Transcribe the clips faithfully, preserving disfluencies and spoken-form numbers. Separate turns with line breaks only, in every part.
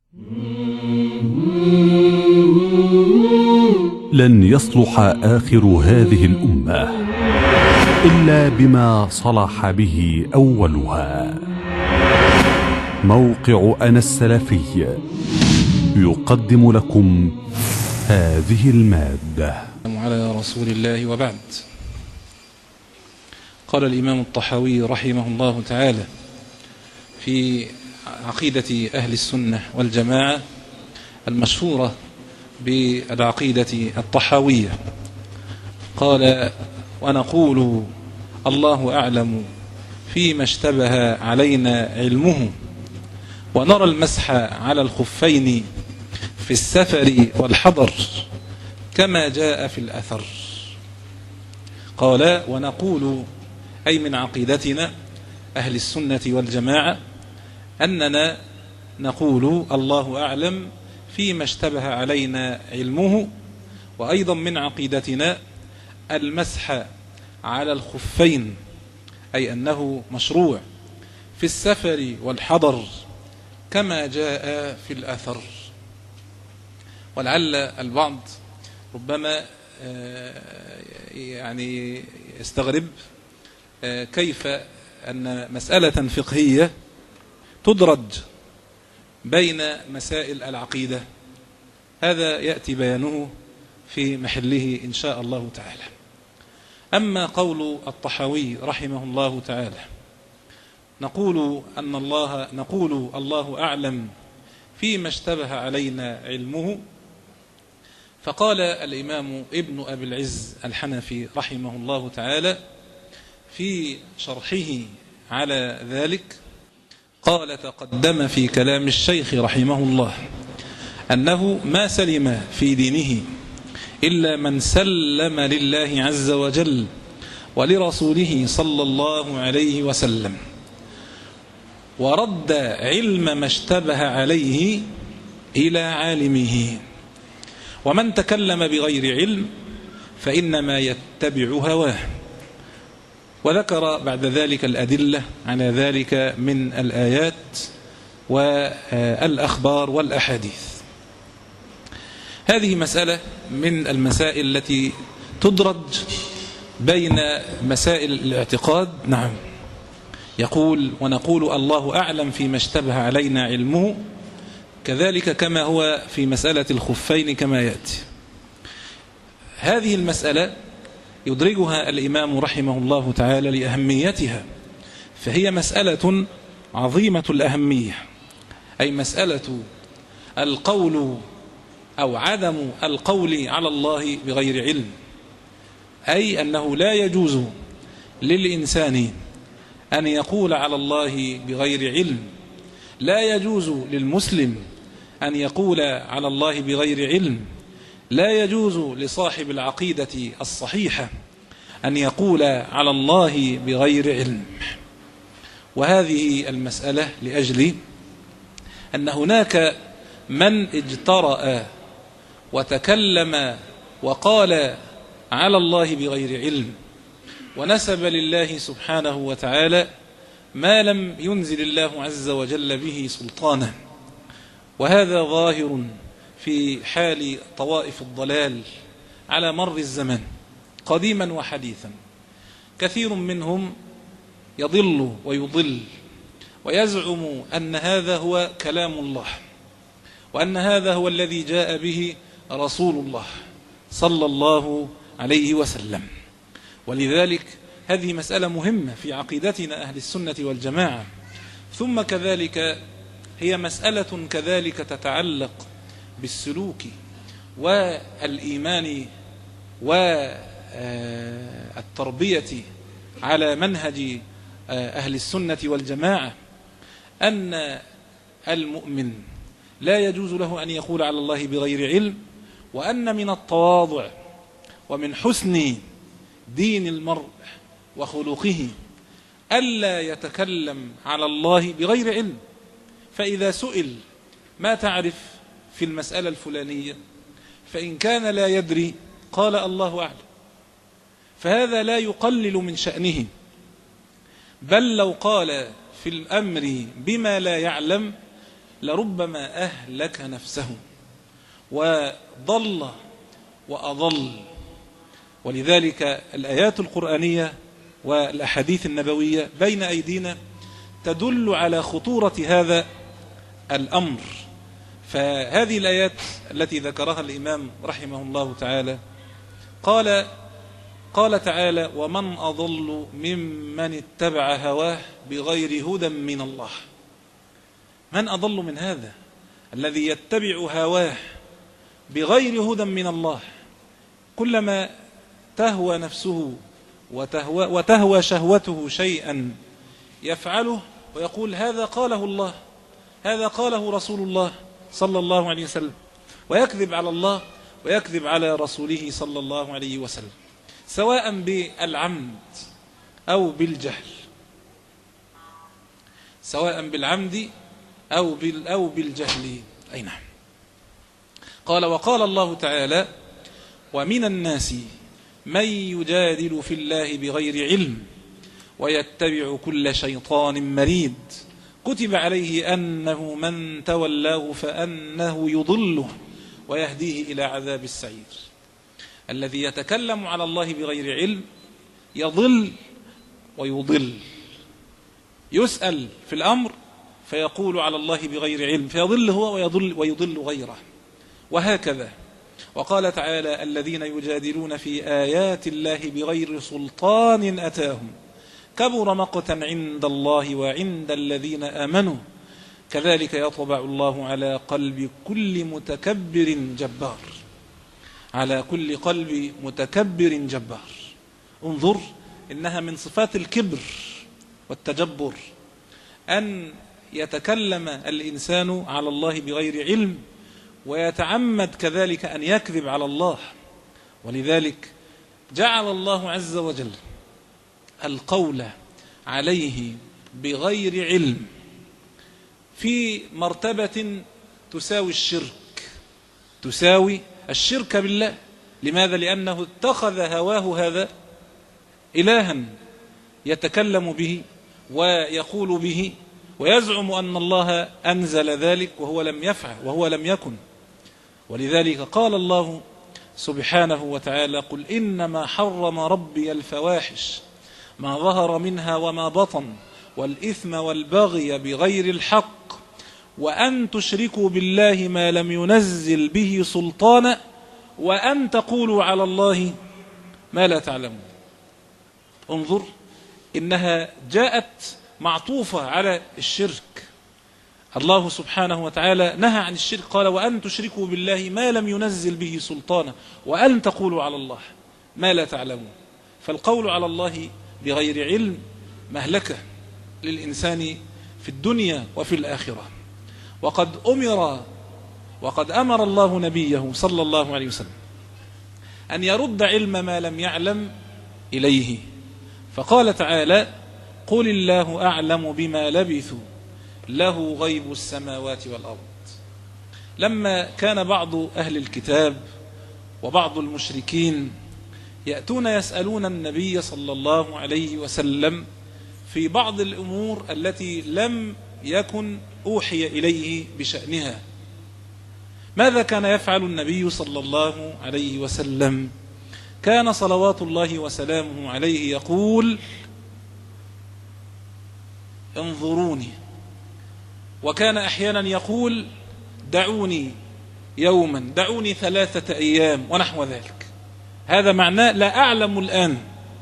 لن يصلح آخر هذه الأمة إلا بما صلح به أولها. موقع أنا السلفي يقدم لكم هذه المادة.
على رسول الله وبعد. قال الإمام الطحاوي رحمه الله تعالى في عقيدة أهل السنة والجماعة المشهورة بالعقيدة الطحاوية، قال: ونقول الله أعلم فيما اشتبه علينا علمه، ونرى المسح على الخفين في السفر والحضر كما جاء في الأثر. قال: ونقول أي من عقيدتنا أهل السنة والجماعة أننا نقول الله أعلم فيما اشتبه علينا علمه، وأيضا من عقيدتنا المسح على الخفين، أي أنه مشروع في السفر والحضر كما جاء في الأثر. ولعل البعض ربما يعني يستغرب كيف أن مسألة فقهية تدرج بين مسائل العقيدة. هذا يأتي بيانه في محله إن شاء الله تعالى. أما قول الطحاوي رحمه الله تعالى نقول أن الله نقول الله أعلم فيما اشتبه علينا علمه، فقال الإمام ابن أبي العز الحنفي رحمه الله تعالى في شرحه على ذلك، قال: تقدم في كلام الشيخ رحمه الله أنه ما سلم في دينه إلا من سلم لله عز وجل ولرسوله صلى الله عليه وسلم، ورد علم ما اشتبه عليه إلى عالمه، ومن تكلم بغير علم فإنما يتبع هواه. وذكر بعد ذلك الأدلة على ذلك من الآيات والأخبار والأحاديث. هذه مسألة من المسائل التي تدرج بين مسائل الاعتقاد. نعم، يقول: ونقول الله أعلم فيما اشتبه علينا علمه، كذلك كما هو في مسألة الخفين كما يأتي. هذه المسألة يدرجها الإمام رحمه الله تعالى لأهميتها، فهي مسألة عظيمة الأهمية، أي مسألة القول أو عدم القول على الله بغير علم، أي أنه لا يجوز للإنسان أن يقول على الله بغير علم، لا يجوز للمسلم أن يقول على الله بغير علم، لا يجوز لصاحب العقيدة الصحيحة أن يقول على الله بغير علم. وهذه المسألة لأجل أن هناك من اجترأ وتكلم وقال على الله بغير علم، ونسب لله سبحانه وتعالى ما لم ينزل الله عز وجل به سلطانا. وهذا ظاهر في حال طوائف الضلال على مر الزمان قديما وحديثا. كثير منهم يضل ويضل ويزعم أن هذا هو كلام الله، وأن هذا هو الذي جاء به رسول الله صلى الله عليه وسلم. ولذلك هذه مسألة مهمة في عقيدتنا أهل السنة والجماعة. ثم كذلك هي مسألة كذلك تتعلق بالسلوك والإيمان والتربية على منهج أهل السنة والجماعة، أن المؤمن لا يجوز له أن يقول على الله بغير علم، وأن من التواضع ومن حسن دين المرء وخلقه ألا يتكلم على الله بغير علم. فإذا سئل ما تعرف في المسألة الفلانية، فإن كان لا يدري قال الله أعلم، فهذا لا يقلل من شأنه، بل لو قال في الأمر بما لا يعلم لربما أهلك نفسه وضل وأضل. ولذلك الآيات القرآنية والأحاديث النبوية بين أيدينا تدل على خطورة هذا الأمر. فهذه الآيات التي ذكرها الإمام رحمه الله تعالى قال قال تعالى: ومن أضل ممن اتبع هواه بغير هدى من الله. من أضل من هذا الذي يتبع هواه بغير هدى من الله؟ كلما تهوى نفسه وتهوى, وتهوى شهوته شيئا يفعله ويقول هذا قاله الله، هذا قاله رسول الله صلى الله عليه وسلم، ويكذب على الله ويكذب على رسوله صلى الله عليه وسلم، سواء بالعمد أو بالجهل، سواء بالعمد أو أو بالجهل. أي نعم. قال: وقال الله تعالى: ومن الناس من يجادل في الله بغير علم ويتبع كل شيطان مريد كتب عليه أنه من تولاه فأنه يضله ويهديه إلى عذاب السعير. الذي يتكلم على الله بغير علم يضل ويضل، يسأل في الأمر فيقول على الله بغير علم فيضل هو ويضل, ويضل غيره، وهكذا. وقال تعالى: الذين يجادلون في آيات الله بغير سلطان أتاهم كبر مقتا عند الله وعند الذين آمنوا كذلك يطبع الله على قلب كل متكبر جبار، على كل قلب متكبر جبار. انظر، إنها من صفات الكبر والتجبر أن يتكلم الإنسان على الله بغير علم ويتعمد كذلك أن يكذب على الله. ولذلك جعل الله عز وجل القول عليه بغير علم في مرتبة تساوي الشرك، تساوي الشرك بالله. لماذا؟ لأنه اتخذ هواه هذا إلها يتكلم به ويقول به ويزعم أن الله أنزل ذلك وهو لم يفعل وهو لم يكن. ولذلك قال الله سبحانه وتعالى: قل إنما حرم ربي الفواحش ما ظهر منها وما بطن والإثم والبغي بغير الحق وأن تشركوا بالله ما لم ينزل به سلطانا وأن تقولوا على الله ما لا تعلمون. انظر، إنها جاءت معطوفة على الشرك. الله سبحانه وتعالى نهى عن الشرك، قال: وأن تشركوا بالله ما لم ينزل به سلطانا وأن تقولوا على الله ما لا تعلمون. فالقول على الله بغير علم مهلكة للإنسان في الدنيا وفي الآخرة. وقد أمر وقد أمر الله نبيه صلى الله عليه وسلم أن يرد علم ما لم يعلم إليه، فقال تعالى: قل الله أعلم بما لبثوا له غيب السماوات والأرض. لما كان بعض أهل الكتاب وبعض المشركين يأتون يسألون النبي صلى الله عليه وسلم في بعض الأمور التي لم يكن أوحي إليه بشأنها، ماذا كان يفعل النبي صلى الله عليه وسلم؟ كان صلوات الله وسلامه عليه يقول: انظروني. وكان أحيانا يقول: دعوني يوما، دعوني ثلاثة أيام، ونحو ذلك. هذا معناه لا أعلم الآن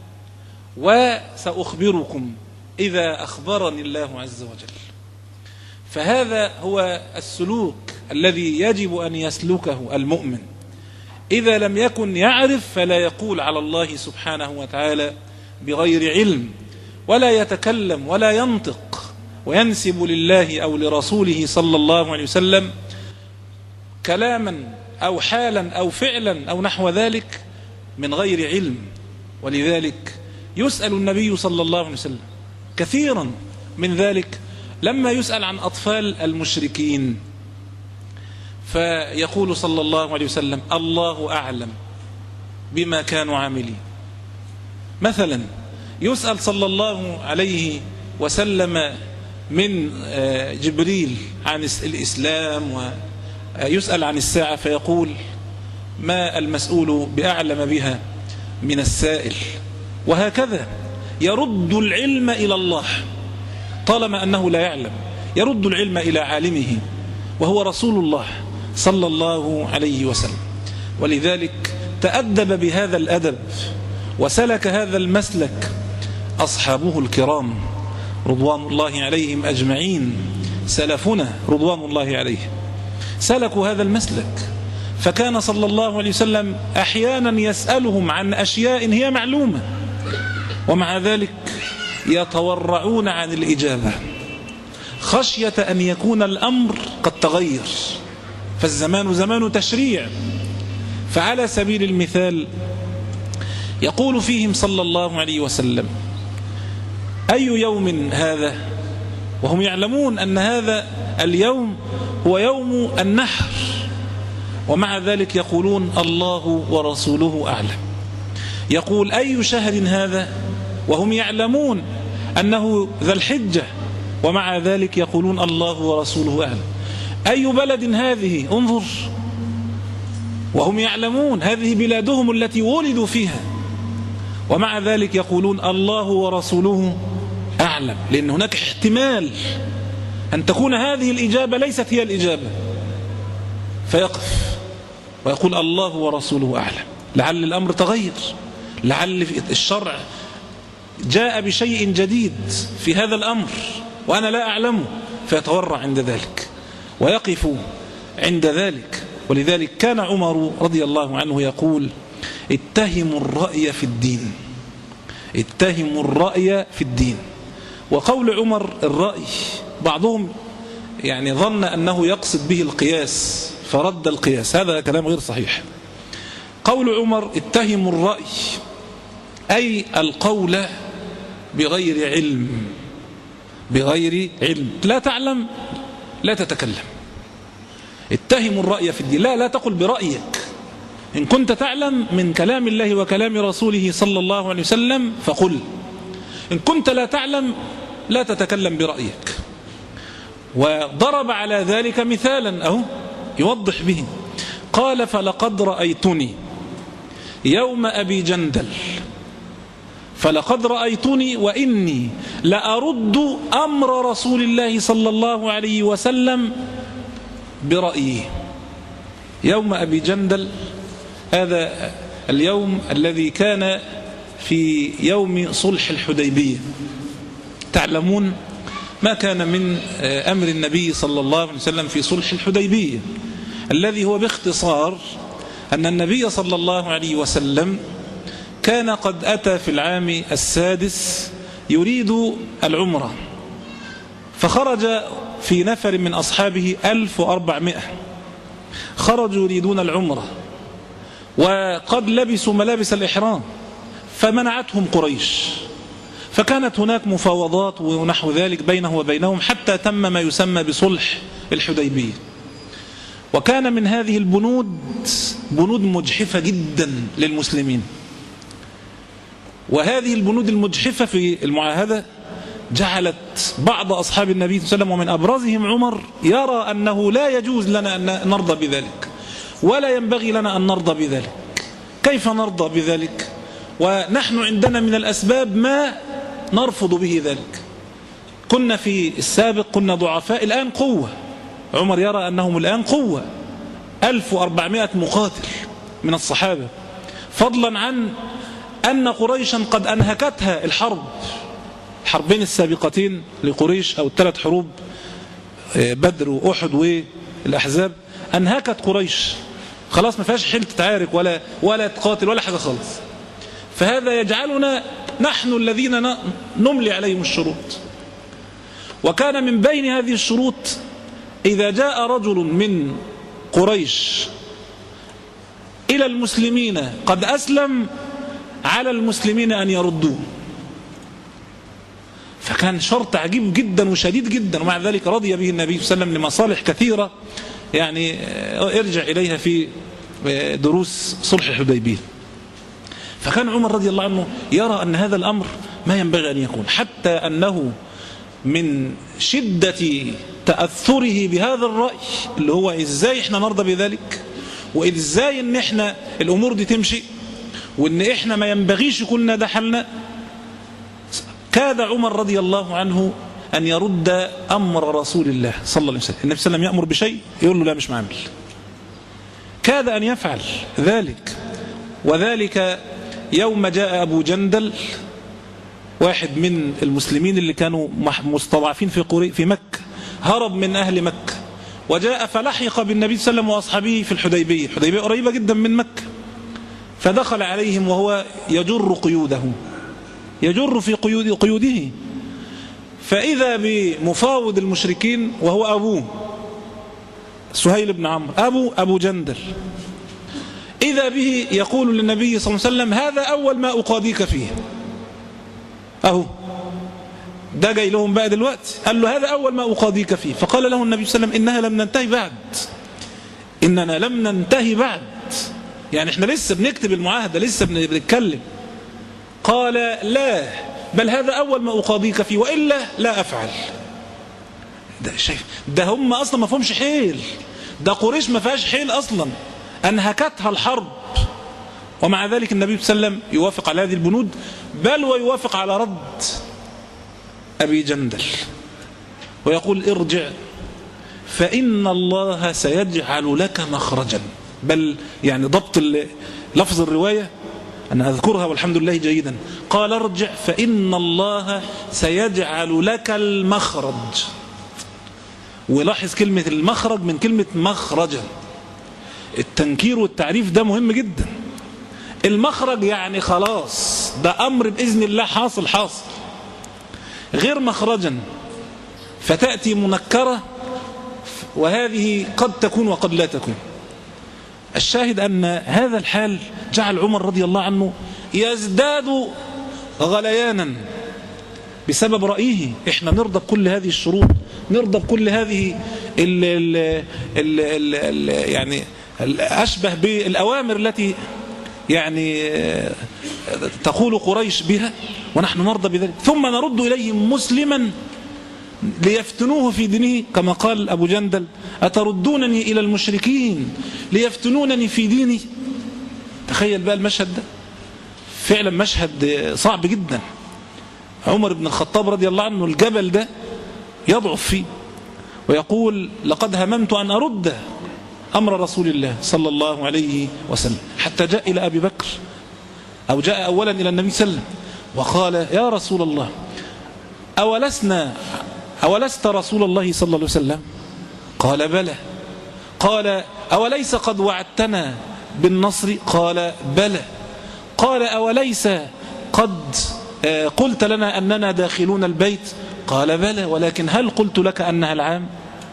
وسأخبركم إذا أخبرني الله عز وجل. فهذا هو السلوك الذي يجب أن يسلكه المؤمن. إذا لم يكن يعرف فلا يقول على الله سبحانه وتعالى بغير علم، ولا يتكلم ولا ينطق وينسب لله أو لرسوله صلى الله عليه وسلم كلاما أو حالا أو فعلا أو نحو ذلك من غير علم. ولذلك يسأل النبي صلى الله عليه وسلم كثيرا من ذلك لما يسأل عن أطفال المشركين، فيقول صلى الله عليه وسلم: الله أعلم بما كانوا عاملين. مثلا يسأل صلى الله عليه وسلم من جبريل عن الإسلام ويسأل عن الساعة فيقول ما المسؤول بأعلم بها من السائل، وهكذا يرد العلم إلى الله طالما أنه لا يعلم، يرد العلم إلى عالمه وهو رسول الله صلى الله عليه وسلم. ولذلك تأدب بهذا الأدب وسلك هذا المسلك أصحابه الكرام رضوان الله عليهم أجمعين، سلفنا رضوان الله عليه سلكوا هذا المسلك. فكان صلى الله عليه وسلم أحيانا يسألهم عن أشياء هي معلومة ومع ذلك يتورعون عن الإجابة خشية أن يكون الأمر قد تغير، فالزمان زمان تشريع. فعلى سبيل المثال يقول فيهم صلى الله عليه وسلم أي يوم هذا، وهم يعلمون أن هذا اليوم هو يوم النحر، ومع ذلك يقولون الله ورسوله أعلم. يقول أي شهر هذا، وهم يعلمون أنه ذا الحجة، ومع ذلك يقولون الله ورسوله أعلم. أي بلد هذه، انظر، وهم يعلمون هذه بلادهم التي ولدوا فيها، ومع ذلك يقولون الله ورسوله أعلم، لأن هناك احتمال أن تكون هذه الإجابة ليست هي الإجابة، فيقف ويقول الله ورسوله أعلم، لعل الأمر تغير، لعل الشرع جاء بشيء جديد في هذا الأمر وأنا لا أعلمه، فيتورع عند ذلك ويقف عند ذلك. ولذلك كان عمر رضي الله عنه يقول اتهموا الرأي في الدين، اتهموا الرأي في الدين. وقول عمر الرأي بعضهم يعني ظن أنه يقصد به القياس فرد القياس، هذا كلام غير صحيح. قول عمر اتهموا الرأي أي القول بغير علم، بغير علم، لا تعلم لا تتكلم. اتهموا الرأي في الدين، لا لا تقل برأيك، إن كنت تعلم من كلام الله وكلام رسوله صلى الله عليه وسلم فقل، إن كنت لا تعلم لا تتكلم برأيك. وضرب على ذلك مثالا أهو يوضح به، قال فلقد رأيتني يوم أبي جندل، فلقد رأيتني وإني لأرد أمر رسول الله صلى الله عليه وسلم برأيي. يوم أبي جندل هذا اليوم الذي كان في يوم صلح الحديبية. تعلمون ما كان من أمر النبي صلى الله عليه وسلم في صلح الحديبية، الذي هو باختصار أن النبي صلى الله عليه وسلم كان قد أتى في العام السادس يريد العمرة، فخرج في نفر من أصحابه ألف وأربعمائة خرجوا يريدون العمرة وقد لبسوا ملابس الإحرام، فمنعتهم قريش، فكانت هناك مفاوضات ونحو ذلك بينه وبينهم حتى تم ما يسمى بصلح الحديبية. وكان من هذه البنود بنود مجحفة جدا للمسلمين، وهذه البنود المجحفة في المعاهدة جعلت بعض أصحاب النبي صلى الله عليه وسلم ومن أبرزهم عمر يرى أنه لا يجوز لنا أن نرضى بذلك ولا ينبغي لنا أن نرضى بذلك. كيف نرضى بذلك ونحن عندنا من الأسباب ما نرفض به ذلك؟ كنا في السابق كنا ضعفاء، الآن قوة. عمر يرى أنهم الآن قوة، ألف وأربعمائة مقاتل من الصحابة، فضلا عن أن قريشا قد أنهكتها الحرب، الحربين السابقتين لقريش أو الثلاث حروب بدر وأحد والأحزاب، أنهكت قريش خلاص، ما فيهاش حيل تتعارك ولا ولا تقاتل ولا حاجة خالص. فهذا يجعلنا نحن الذين نملي عليهم الشروط. وكان من بين هذه الشروط إذا جاء رجل من قريش إلى المسلمين قد أسلم على المسلمين أن يردوه، فكان شرط عجيب جدا وشديد جدا، ومع ذلك رضي به النبي صلى الله عليه وسلم لمصالح كثيرة يعني ارجع إليها في دروس صلح الحديبية. فكان عمر رضي الله عنه يرى أن هذا الأمر ما ينبغي أن يكون، حتى أنه من شدة تأثره بهذا الرأي اللي هو إزاي إحنا نرضى بذلك، وإزاي إن إحنا الأمور دي تمشي، وإن إحنا ما ينبغيش كلنا ده حالنا، كاد عمر رضي الله عنه أن يرد أمر رسول الله صلى الله عليه وسلم. النبي صلى الله عليه وسلم يأمر بشيء يقول له لا مش معامل، كاد أن يفعل ذلك. وذلك يوم جاء أبو جندل، واحد من المسلمين اللي كانوا مستضعفين في في مكة، هرب من أهل مكة وجاء فلحق بالنبي صلى الله عليه وسلم وأصحابه في الحديبية. الحديبية قريبة جدا من مكة، فدخل عليهم وهو يجر قيوده يجر في قيود قيوده فإذا بمفاوض المشركين وهو أبوه سهيل بن عمرو أبو أبو جندل، إذا به يقول للنبي صلى الله عليه وسلم هذا أول ما أقاضيك فيه. أهو ده جاي لهم بقى دلوقتي، قال له هذا أول ما أقاضيك فيه. فقال له النبي صلى الله عليه وسلم إنها لم ننتهي بعد، إننا لم ننتهي بعد، يعني إحنا لسه بنكتب المعاهدة، لسه بنتكلم. قال لا، بل هذا أول ما أقاضيك فيه وإلا لا أفعل. ده شايف، ده هم أصلا ما فهمش حيل، ده قريش ما فيهاش حيل أصلا، أنهكتها الحرب. ومع ذلك النبي صلى الله عليه وسلم يوافق على هذه البنود، بل ويوافق على رد أبي جندل ويقول ارجع فإن الله سيجعل لك مخرجا. بل يعني ضبط لفظ الرواية أنا أذكرها والحمد لله جيدا، قال ارجع فإن الله سيجعل لك المخرج. ولاحظ كلمة المخرج من كلمة مخرجا، التنكير والتعريف ده مهم جدا. المخرج يعني خلاص ده أمر بإذن الله حاصل حاصل، غير مخرجا فتأتي منكرة وهذه قد تكون وقد لا تكون. الشاهد أن هذا الحال جعل عمر رضي الله عنه يزداد غليانا بسبب رأيه. إحنا نرضى بكل هذه الشروط، نرضى بكل هذه ال ال ال ال ال يعني أشبه بالأوامر التي يعني تقول قريش بها، ونحن نرضى بذلك. ثم نرد إليهم مسلما ليفتنوه في دينه، كما قال أبو جندل أتردونني إلى المشركين ليفتنونني في ديني. تخيل بقى المشهد ده، فعلا مشهد صعب جدا. عمر بن الخطاب رضي الله عنه الجبل ده يضعف فيه ويقول لقد هممت أن أرد أمر رسول الله صلى الله عليه وسلم، حتى جاء إلى أبي بكر أو جاء أولا إلى النبي صلى الله عليه وسلم وقال يا رسول الله أولسنا أولست رسول الله صلى الله عليه وسلم؟ قال بلى. قال أوليس قد وعدتنا بالنصر؟ قال بلى. قال أوليس قد قلت لنا أننا داخلون البيت؟ قال بلى، ولكن هل قلت لك أنها العام؟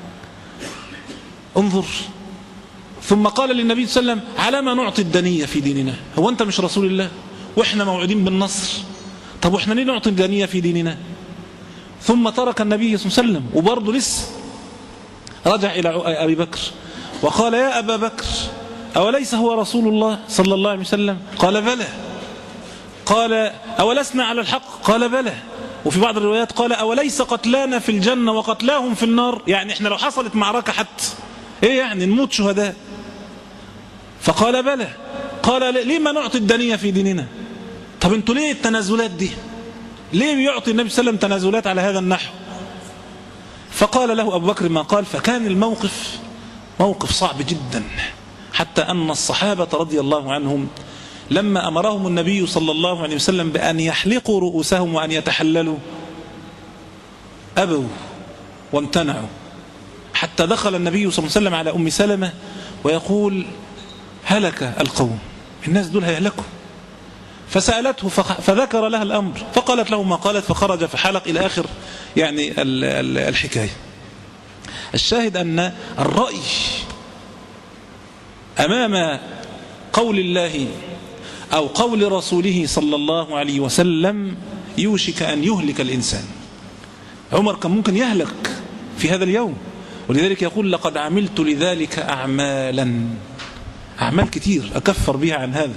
انظر. ثم قال للنبي صلى الله عليه وسلم على ما نعطي الدنية في ديننا؟ هو أنت مش رسول الله وإحنا موعودين بالنصر؟ طب وإحنا ليه نعطي الدنية في ديننا؟ ثم ترك النبي صلى الله عليه وسلم وبرضه لسه رجع إلى أبي بكر وقال يا أبا بكر أوليس هو رسول الله صلى الله عليه وسلم؟ قال بلى. قال أولسنا على الحق؟ قال بلى. وفي بعض الروايات قال أوليس قتلانا في الجنة وقتلاهم في النار؟ يعني إحنا لو حصلت معركة حتى إيه يعني نموت شهداء؟ فقال بلى. قال ليه ما نعطي الدنية في ديننا؟ طب انتوا ليه التنازلات دي؟ ليه يعطي النبي صلى الله عليه وسلم تنازلات على هذا النحو؟ فقال له أبو بكر ما قال. فكان الموقف موقف صعب جدا، حتى أن الصحابة رضي الله عنهم لما أمرهم النبي صلى الله عليه وسلم بأن يحلقوا رؤوسهم وأن يتحللوا أبوا وامتنعوا، حتى دخل النبي صلى الله عليه وسلم على أم سلمة ويقول هلك القوم، الناس دول هيهلكوا. فسألته فذكر لها الأمر فقالت له ما قالت، فخرج فحلق إلى آخر يعني الحكاية. الشاهد أن الرأي أمام قول الله أو قول رسوله صلى الله عليه وسلم يوشك أن يهلك الإنسان. عمر كان ممكن يهلك في هذا اليوم، ولذلك يقول لقد عملت لذلك أعمالا، أعمال كتير أكفر بها عن هذا.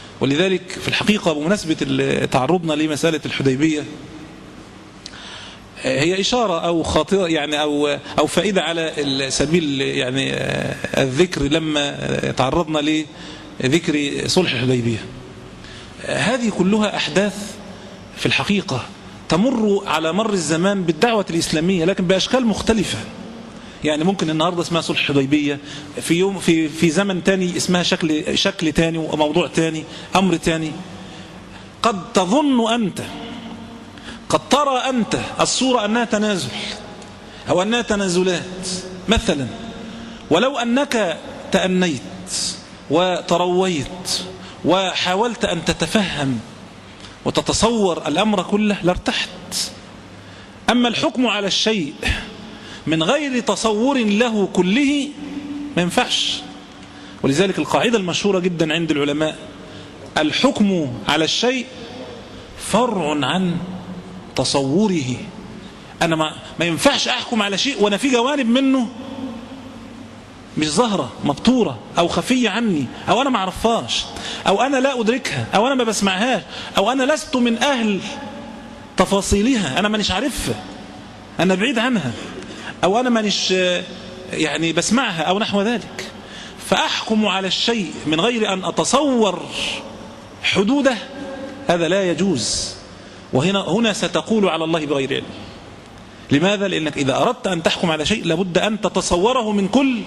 ولذلك في الحقيقة بمناسبة تعرضنا لمسألة الحديبية هي إشارة أو خاطرة يعني أو أو فائدة على سبيل يعني الذكر لما تعرضنا لذكر صلح الحديبية. هذه كلها أحداث في الحقيقة تمر على مر الزمان بالدعوة الإسلامية لكن بأشكال مختلفة. يعني ممكن النهاردة اسمها صلح الحديبية، في يوم في في زمن تاني اسمها شكل شكل تاني وموضوع تاني أمر تاني. قد تظن أنت قد ترى أنت الصورة أنها تنازل أو أنها تنازلات مثلا، ولو أنك تأنيت وترويت وحاولت أن تتفهم وتتصور الأمر كله لارتحت. أما الحكم على الشيء من غير تصور له كله ما ينفعش. ولذلك القاعدة المشهورة جدا عند العلماء: الحكم على الشيء فرع عن تصوره. أنا ما, ما ينفعش أحكم على شيء وأنا في جوانب منه مش ظاهرة مبتورة أو خفية عني أو أنا ما أعرفهاش أو أنا لا أدركها أو أنا ما بسمعهاش أو أنا لست من أهل تفاصيلها، أنا مانيش عارفها، أنا بعيد عنها، أو أنا مانيش يعني بسمعها أو نحو ذلك. فأحكم على الشيء من غير أن أتصور حدوده، هذا لا يجوز. وهنا هنا ستقول على الله بغير علم. لماذا؟ لأنك إذا أردت أن تحكم على شيء لابد أن تتصوره من كل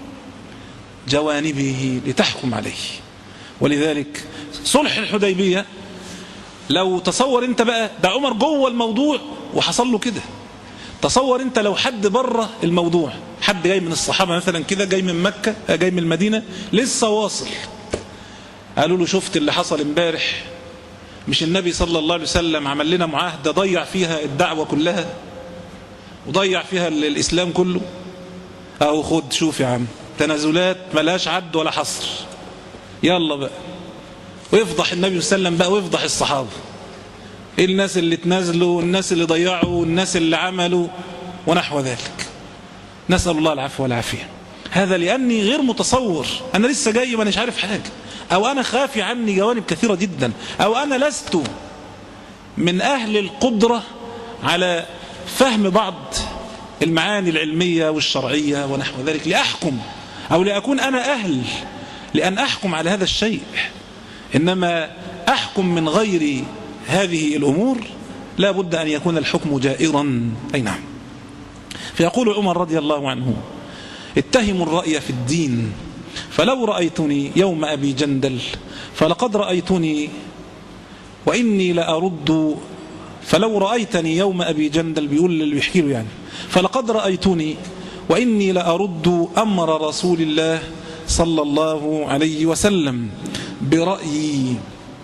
جوانبه لتحكم عليه. ولذلك صلح الحديبية لو تصور انت بقى ده عمر جوه الموضوع وحصل له كده، تصور انت لو حد بره الموضوع، حد جاي من الصحابة مثلا كده، جاي من مكة جاي من المدينة لسه واصل، قالوا له شفت اللي حصل امبارح؟ مش النبي صلى الله عليه وسلم عمل لنا معاهدة ضيع فيها الدعوة كلها وضيع فيها الإسلام كله؟ أو خد شوف يا عم، تنازلات ملاش عد ولا حصر، يلا بقى ويفضح النبي صلى الله عليه وسلم بقى ويفضح الصحابة، إيه الناس اللي تنازلوا والناس اللي ضيعوا والناس اللي عملوا ونحو ذلك. نسأل الله العفو والعافية. هذا لأني غير متصور، أنا لسه جاي ما مش عارف حاجة، أو أنا خافي عني جوانب كثيرة جدا، أو أنا لست من أهل القدرة على فهم بعض المعاني العلمية والشرعية ونحو ذلك لأحكم، أو لأكون أنا أهل لأن أحكم على هذا الشيء. إنما أحكم من غير هذه الأمور لا بد أن يكون الحكم جائرا. أي نعم. فيقول عمر رضي الله عنه: اتهموا الرأي في الدين، فلو رأيتني يوم أبي جندل فلقد رأيتني وإني لأرد، فلو رأيتني يوم أبي جندل، بيقول اللي بيحكي له يعني، فلقد رأيتني وإني لأرد أمر رسول الله صلى الله عليه وسلم برأيي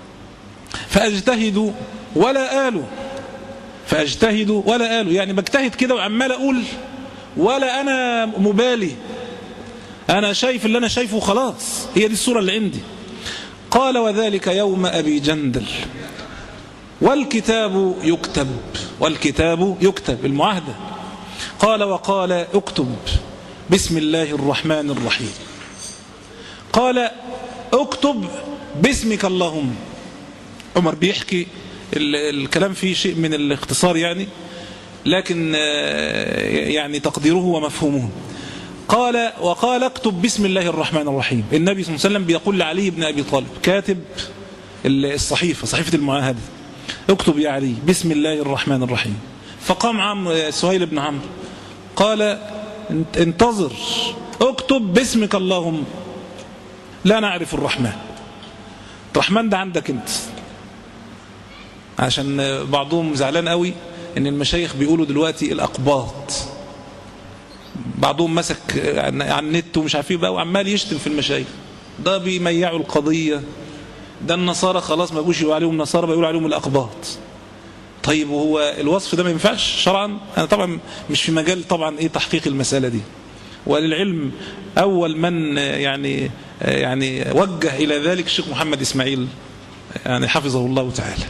فأجتهد ولا آله، فأجتهد ولا آله، يعني بجتهد كده وعمال أقول ولا أنا مبالي، أنا شايف اللي أنا شايفه خلاص، هي دي الصورة اللي عندي. قال: وذلك يوم أبي جندل والكتاب يكتب، والكتاب يكتب المعاهدة. قال: وقال اكتب بسم الله الرحمن الرحيم. قال: اكتب باسمك اللهم. عمر بيحكي الكلام فيه شيء من الاختصار يعني، لكن يعني تقديره ومفهومه. قال: وقال اكتب بسم الله الرحمن الرحيم. النبي صلى الله عليه وسلم بيقول لعلي بن أبي طالب كاتب الصحيفة، صحيفة المعاهدة: اكتب يا علي بسم الله الرحمن الرحيم. فقام عمرو سهيل بن عمرو قال: انتظر، اكتب باسمك اللهم، لا نعرف الرحمن. الرحمن ده عندك انت. عشان بعضهم زعلان قوي ان المشايخ بيقولوا دلوقتي الأقباط، بعضهم مسك عن النت ومش عارفين بقى وعمال يشتم في المشايخ، ده بيميعوا القضية، ده النصارى خلاص ما بقوش يقولوا عليهم نصارى، بيقولوا عليهم الأقباط. طيب وهو الوصف ده ما ينفعش شرعا؟ أنا طبعا مش في مجال طبعا إيه تحقيق المسألة دي، وللعلم أول من يعني يعني وجه إلى ذلك الشيخ محمد إسماعيل يعني حفظه الله تعالى.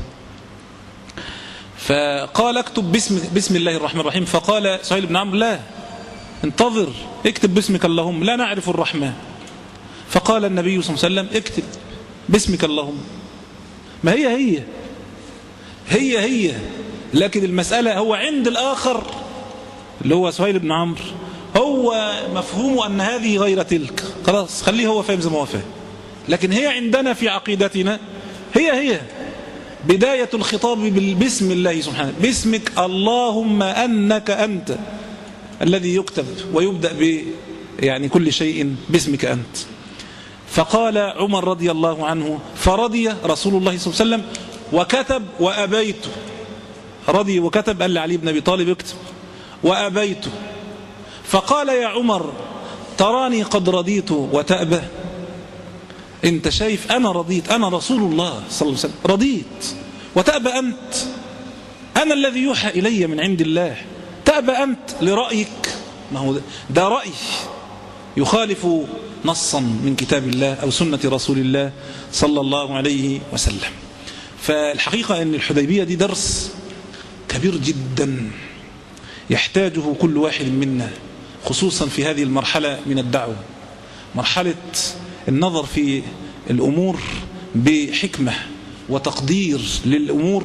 فقال: اكتب باسم, بسم الله الرحمن الرحيم. فقال سهيل بن عمرو: لا، انتظر، اكتب باسمك اللهم، لا نعرف الرحمن. فقال النبي صلى الله عليه وسلم: اكتب باسمك اللهم. ما هي هي هي هي لكن المسألة هو عند الآخر اللي هو سهيل بن عمرو هو مفهوم أن هذه غير تلك، خلاص خليه هو فاهم زي ما هو فاهم. لكن هي عندنا في عقيدتنا هي هي بداية الخطاب باسم الله سبحانه، باسمك اللهم أنك أنت الذي يكتب ويبدأ ب يعني كل شيء باسمك أنت. فقال عمر رضي الله عنه فرضي رسول الله صلى الله عليه وسلم وكتب وأبيت. رضي وكتب، قال لعلي بن أبي طالب اكتب وأبيت. فقال يا عمر تراني قد رضيت وتأبى؟ انت شايف انا رضيت، انا رسول الله صلى الله عليه وسلم رضيت وتأبى انت؟ انا الذي يوحى الي من عند الله، تأبى انت لرأيك؟ ما هو ده رأي يخالف نصا من كتاب الله او سنة رسول الله صلى الله عليه وسلم. فالحقيقة ان الحديبية دي درس كبير جدا يحتاجه كل واحد منا، خصوصا في هذه المرحلة من الدعوة، مرحلة النظر في الأمور بحكمة وتقدير للأمور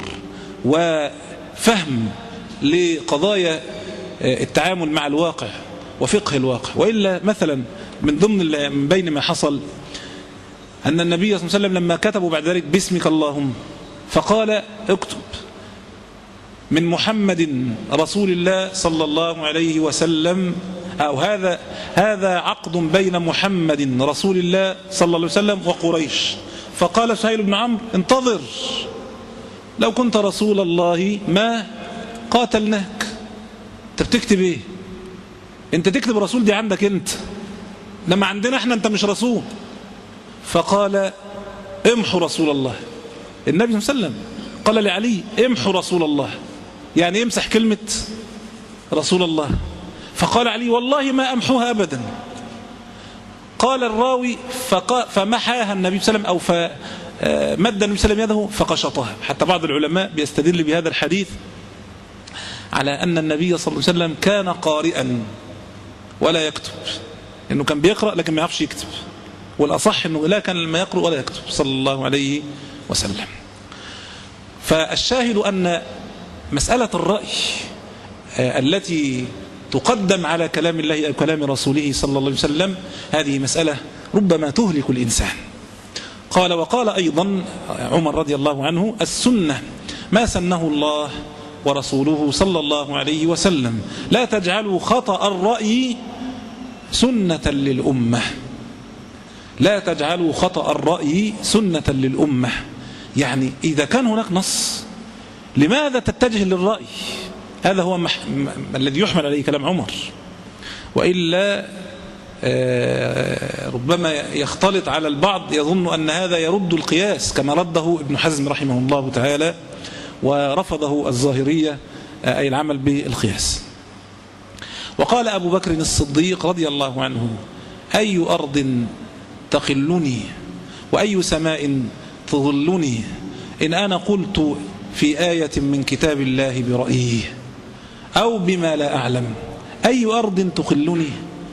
وفهم لقضايا التعامل مع الواقع وفقه الواقع. وإلا مثلا من ضمن من بين ما حصل أن النبي صلى الله عليه وسلم لما كتبوا بعد ذلك باسمك اللهم فقال اكتب من محمد رسول الله صلى الله عليه وسلم، أو هذا هذا عقد بين محمد رسول الله صلى الله عليه وسلم وقريش. فقال سهيل بن عمرو انتظر، لو كنت رسول الله ما قاتلناك. انت بتكتب ايه؟ انت تكتب رسول دي عندك انت، لما عندنا احنا انت مش رسول. فقال امحو رسول الله. النبي صلى الله عليه وسلم قال لعلي امحو رسول الله، يعني يمسح كلمة رسول الله. فقال علي والله ما أمحوها أبدا. قال الراوي فمحاها النبي صلى الله عليه وسلم، أو فمد النبي صلى الله عليه وسلم يده فقشطها. حتى بعض العلماء بيستدل بهذا الحديث على أن النبي صلى الله عليه وسلم كان قارئا ولا يكتب، إنه كان بيقرأ لكن ما يعرفش يكتب، والأصح أنه لا كان لما يقرأ ولا يكتب صلى الله عليه وسلم. فالشاهد أن مسألة الرأي التي تقدم على كلام الله أو كلام رسوله صلى الله عليه وسلم هذه مسألة ربما تهلك الإنسان. قال وقال أيضا عمر رضي الله عنه السنة ما سنه الله ورسوله صلى الله عليه وسلم، لا تجعلوا خطأ الرأي سنة للأمة. لا تجعلوا خطأ الرأي سنة للأمة، يعني إذا كان هناك نص لماذا تتجه للرأي؟ هذا هو مح... م... الذي يحمل عليه كلام عمر. وإلا آه ربما يختلط على البعض يظن أن هذا يرد القياس كما رده ابن حزم رحمه الله تعالى ورفضه الظاهرية، آه أي العمل بالقياس. وقال أبو بكر الصديق رضي الله عنه أي أرض تقلني وأي سماء تظلني إن أنا قلت في آية من كتاب الله برأيه أو بما لا أعلم، أي أرض تخلني.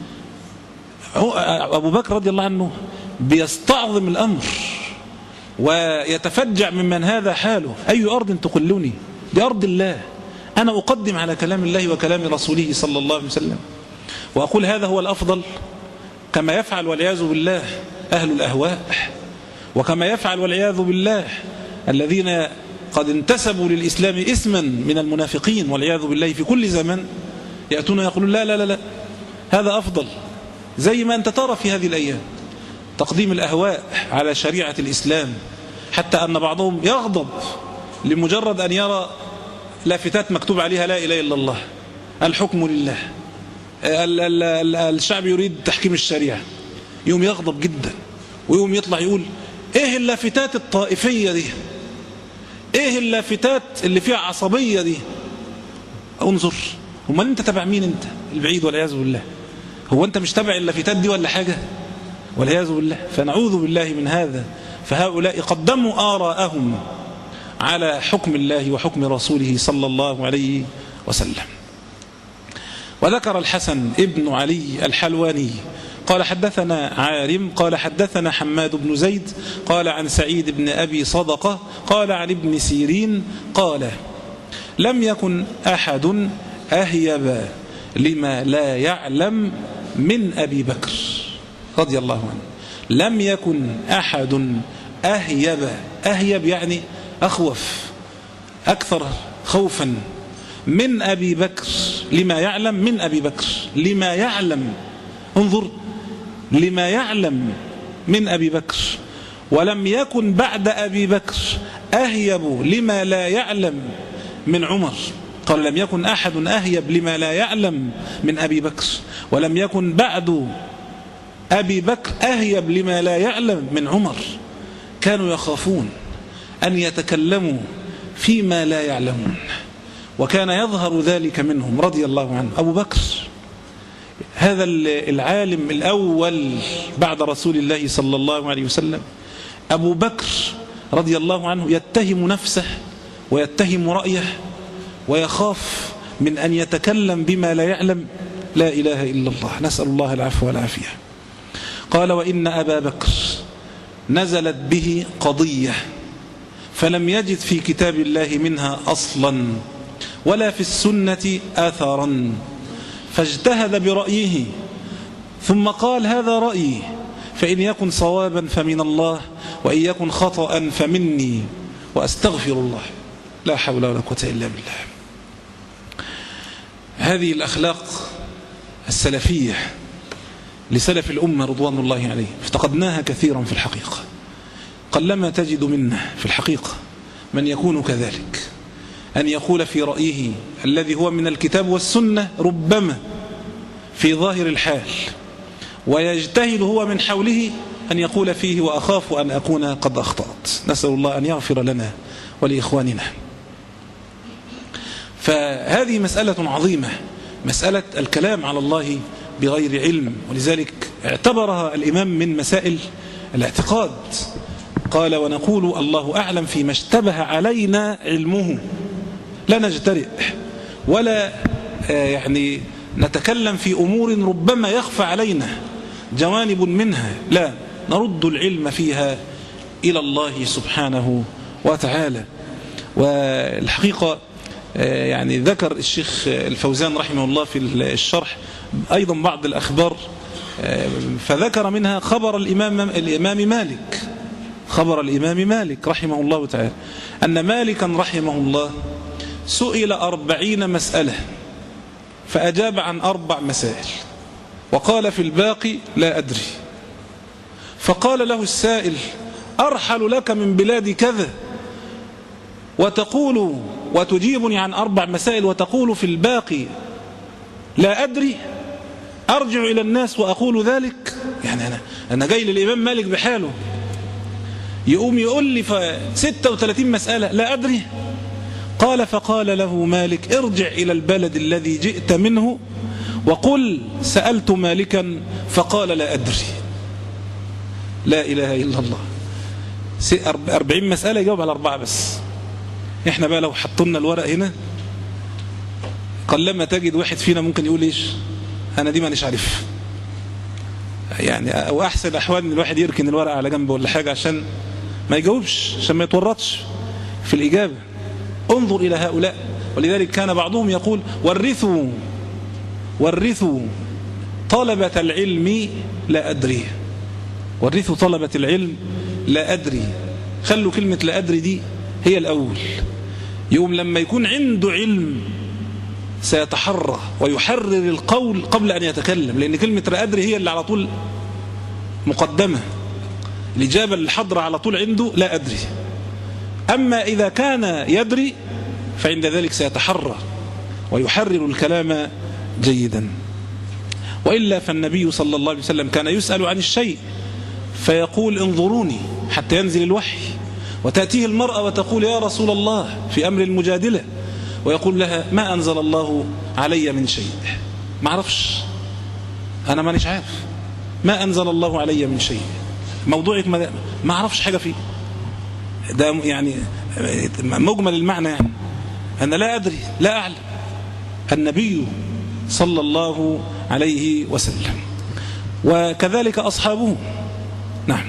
أبو بكر رضي الله عنه بيستعظم الأمر ويتفجع ممن هذا حاله. أي أرض تخلني؟ بأرض الله، أنا أقدم على كلام الله وكلام رسوله صلى الله عليه وسلم، وأقول هذا هو الأفضل، كما يفعل والعياذ بالله أهل الأهواء، وكما يفعل والعياذ بالله الذين قد انتسبوا للإسلام اسما من المنافقين والعياذ بالله في كل زمن، يأتون يقولون لا لا لا لا هذا أفضل، زي ما أنت ترى في هذه الأيام تقديم الأهواء على شريعة الإسلام، حتى أن بعضهم يغضب لمجرد أن يرى لافتات مكتوب عليها لا إله إلا الله، الحكم لله، ال ال ال الشعب يريد تحكيم الشريعة، يوم يغضب جدا ويوم يطلع يقول ايه اللافتات الطائفية دي، ايه اللافتات اللي فيها عصبية دي. انظر، هم انت تبع مين؟ انت البعيد والعياذ بالله. هو انت مش تبع اللافتات دي ولا حاجة؟ والعياذ بالله. فنعوذ بالله من هذا. فهؤلاء قدموا آراءهم على حكم الله وحكم رسوله صلى الله عليه وسلم. وذكر الحسن ابن علي الحلواني قال حدثنا عارم قال حدثنا حماد بن زيد قال عن سعيد بن أبي صدقة قال عن ابن سيرين قال لم يكن أحد أهيب لما لا يعلم من أبي بكر رضي الله عنه. لم يكن أحد أهيب، أهيب يعني أخوف، أكثر خوفا من أبي بكر لما يعلم من أبي بكر، لما يعلم، انظر، لما يعلم من أبي بكر. ولم يكن بعد أبي بكر أهيب لما لا يعلم من عمر. قال لم يكن أحد أهيب لما لا يعلم من أبي بكر، ولم يكن بعد أبي بكر أهيب لما لا يعلم من عمر. كانوا يخافون أن يتكلموا فيما لا يعلمون، وكان يظهر ذلك منهم رضي الله عنه. أبو بكر هذا العالم الأول بعد رسول الله صلى الله عليه وسلم، أبو بكر رضي الله عنه يتهم نفسه ويتهم رأيه ويخاف من أن يتكلم بما لا يعلم. لا إله إلا الله، نسأل الله العفو والعافية. قال وإن أبا بكر نزلت به قضية فلم يجد في كتاب الله منها أصلا ولا في السنة أثرا، فاجتهد برأيه ثم قال هذا رأيي، فإن يكن صوابا فمن الله وإن يكن خطأ فمني وأستغفر الله. لا حول ولا قوة إلا بالله. هذه الأخلاق السلفية لسلف الأمة رضوان الله عليه افتقدناها كثيرا في الحقيقة. قلما تجد منا في الحقيقة من يكون كذلك، أن يقول في رأيه الذي هو من الكتاب والسنة ربما في ظاهر الحال، ويجتهد هو من حوله أن يقول فيه وأخاف أن أكون قد أخطأت. نسأل الله أن يغفر لنا ولإخواننا. فهذه مسألة عظيمة، مسألة الكلام على الله بغير علم، ولذلك اعتبرها الإمام من مسائل الاعتقاد. قال ونقول الله أعلم فيما اشتبه علينا علمه، لا نجترئ ولا يعني نتكلم في أمور ربما يخفى علينا جوانب منها، لا، نرد العلم فيها إلى الله سبحانه وتعالى. والحقيقة يعني ذكر الشيخ الفوزان رحمه الله في الشرح أيضا بعض الأخبار، فذكر منها خبر الإمام, الإمام مالك خبر الإمام مالك رحمه الله تعالى أن مالكا رحمه الله سئل أربعين مسألة فأجاب عن أربع مسائل وقال في الباقي لا أدري. فقال له السائل أرحل لك من بلاد كذا وتقول وتجيبني عن أربع مسائل وتقول في الباقي لا أدري، أرجع إلى الناس وأقول ذلك؟ يعني أنا, أنا جاي للإمام مالك بحاله يقوم يقول لي ستة وثلاثين مسألة لا أدري. قال فقال له مالك ارجع إلى البلد الذي جئت منه وقل سألت مالكا فقال لا أدري. لا إله إلا الله. أربعين مسألة يجاوب على أربعة بس. إحنا بقى لو حطلنا الورق هنا قلما تجد واحد فينا ممكن يقول إيش أنا دي ما نش عارف، يعني أو أحسن أحوال إن الواحد يركن الورق على جنب ولا حاجة عشان ما يجاوبش، عشان ما يتورطش في الإجابة. انظر إلى هؤلاء. ولذلك كان بعضهم يقول ورثوا ورثوا طلبة العلم لا أدري، ورثوا طلبة العلم لا أدري. خلوا كلمة لا أدري دي هي الأول. يوم لما يكون عنده علم سيتحرى ويحرر القول قبل أن يتكلم، لأن كلمة لا أدري هي اللي على طول مقدمة، الإجابة الحضرة على طول عنده لا أدري. أما إذا كان يدري فعند ذلك سيتحرى ويحرر الكلام جيدا. وإلا فالنبي صلى الله عليه وسلم كان يسأل عن الشيء فيقول انظروني حتى ينزل الوحي، وتأتيه المرأة وتقول يا رسول الله في أمر المجادلة ويقول لها ما أنزل الله علي من شيء، ما أعرفش، أنا ما نش عارف، ما أنزل الله علي من شيء، موضوعك ما, ما أعرفش حاجة فيه. ده يعني مجمل المعنى، يعني أنا لا أدري لا أعلم. النبي صلى الله عليه وسلم وكذلك أصحابه. نعم،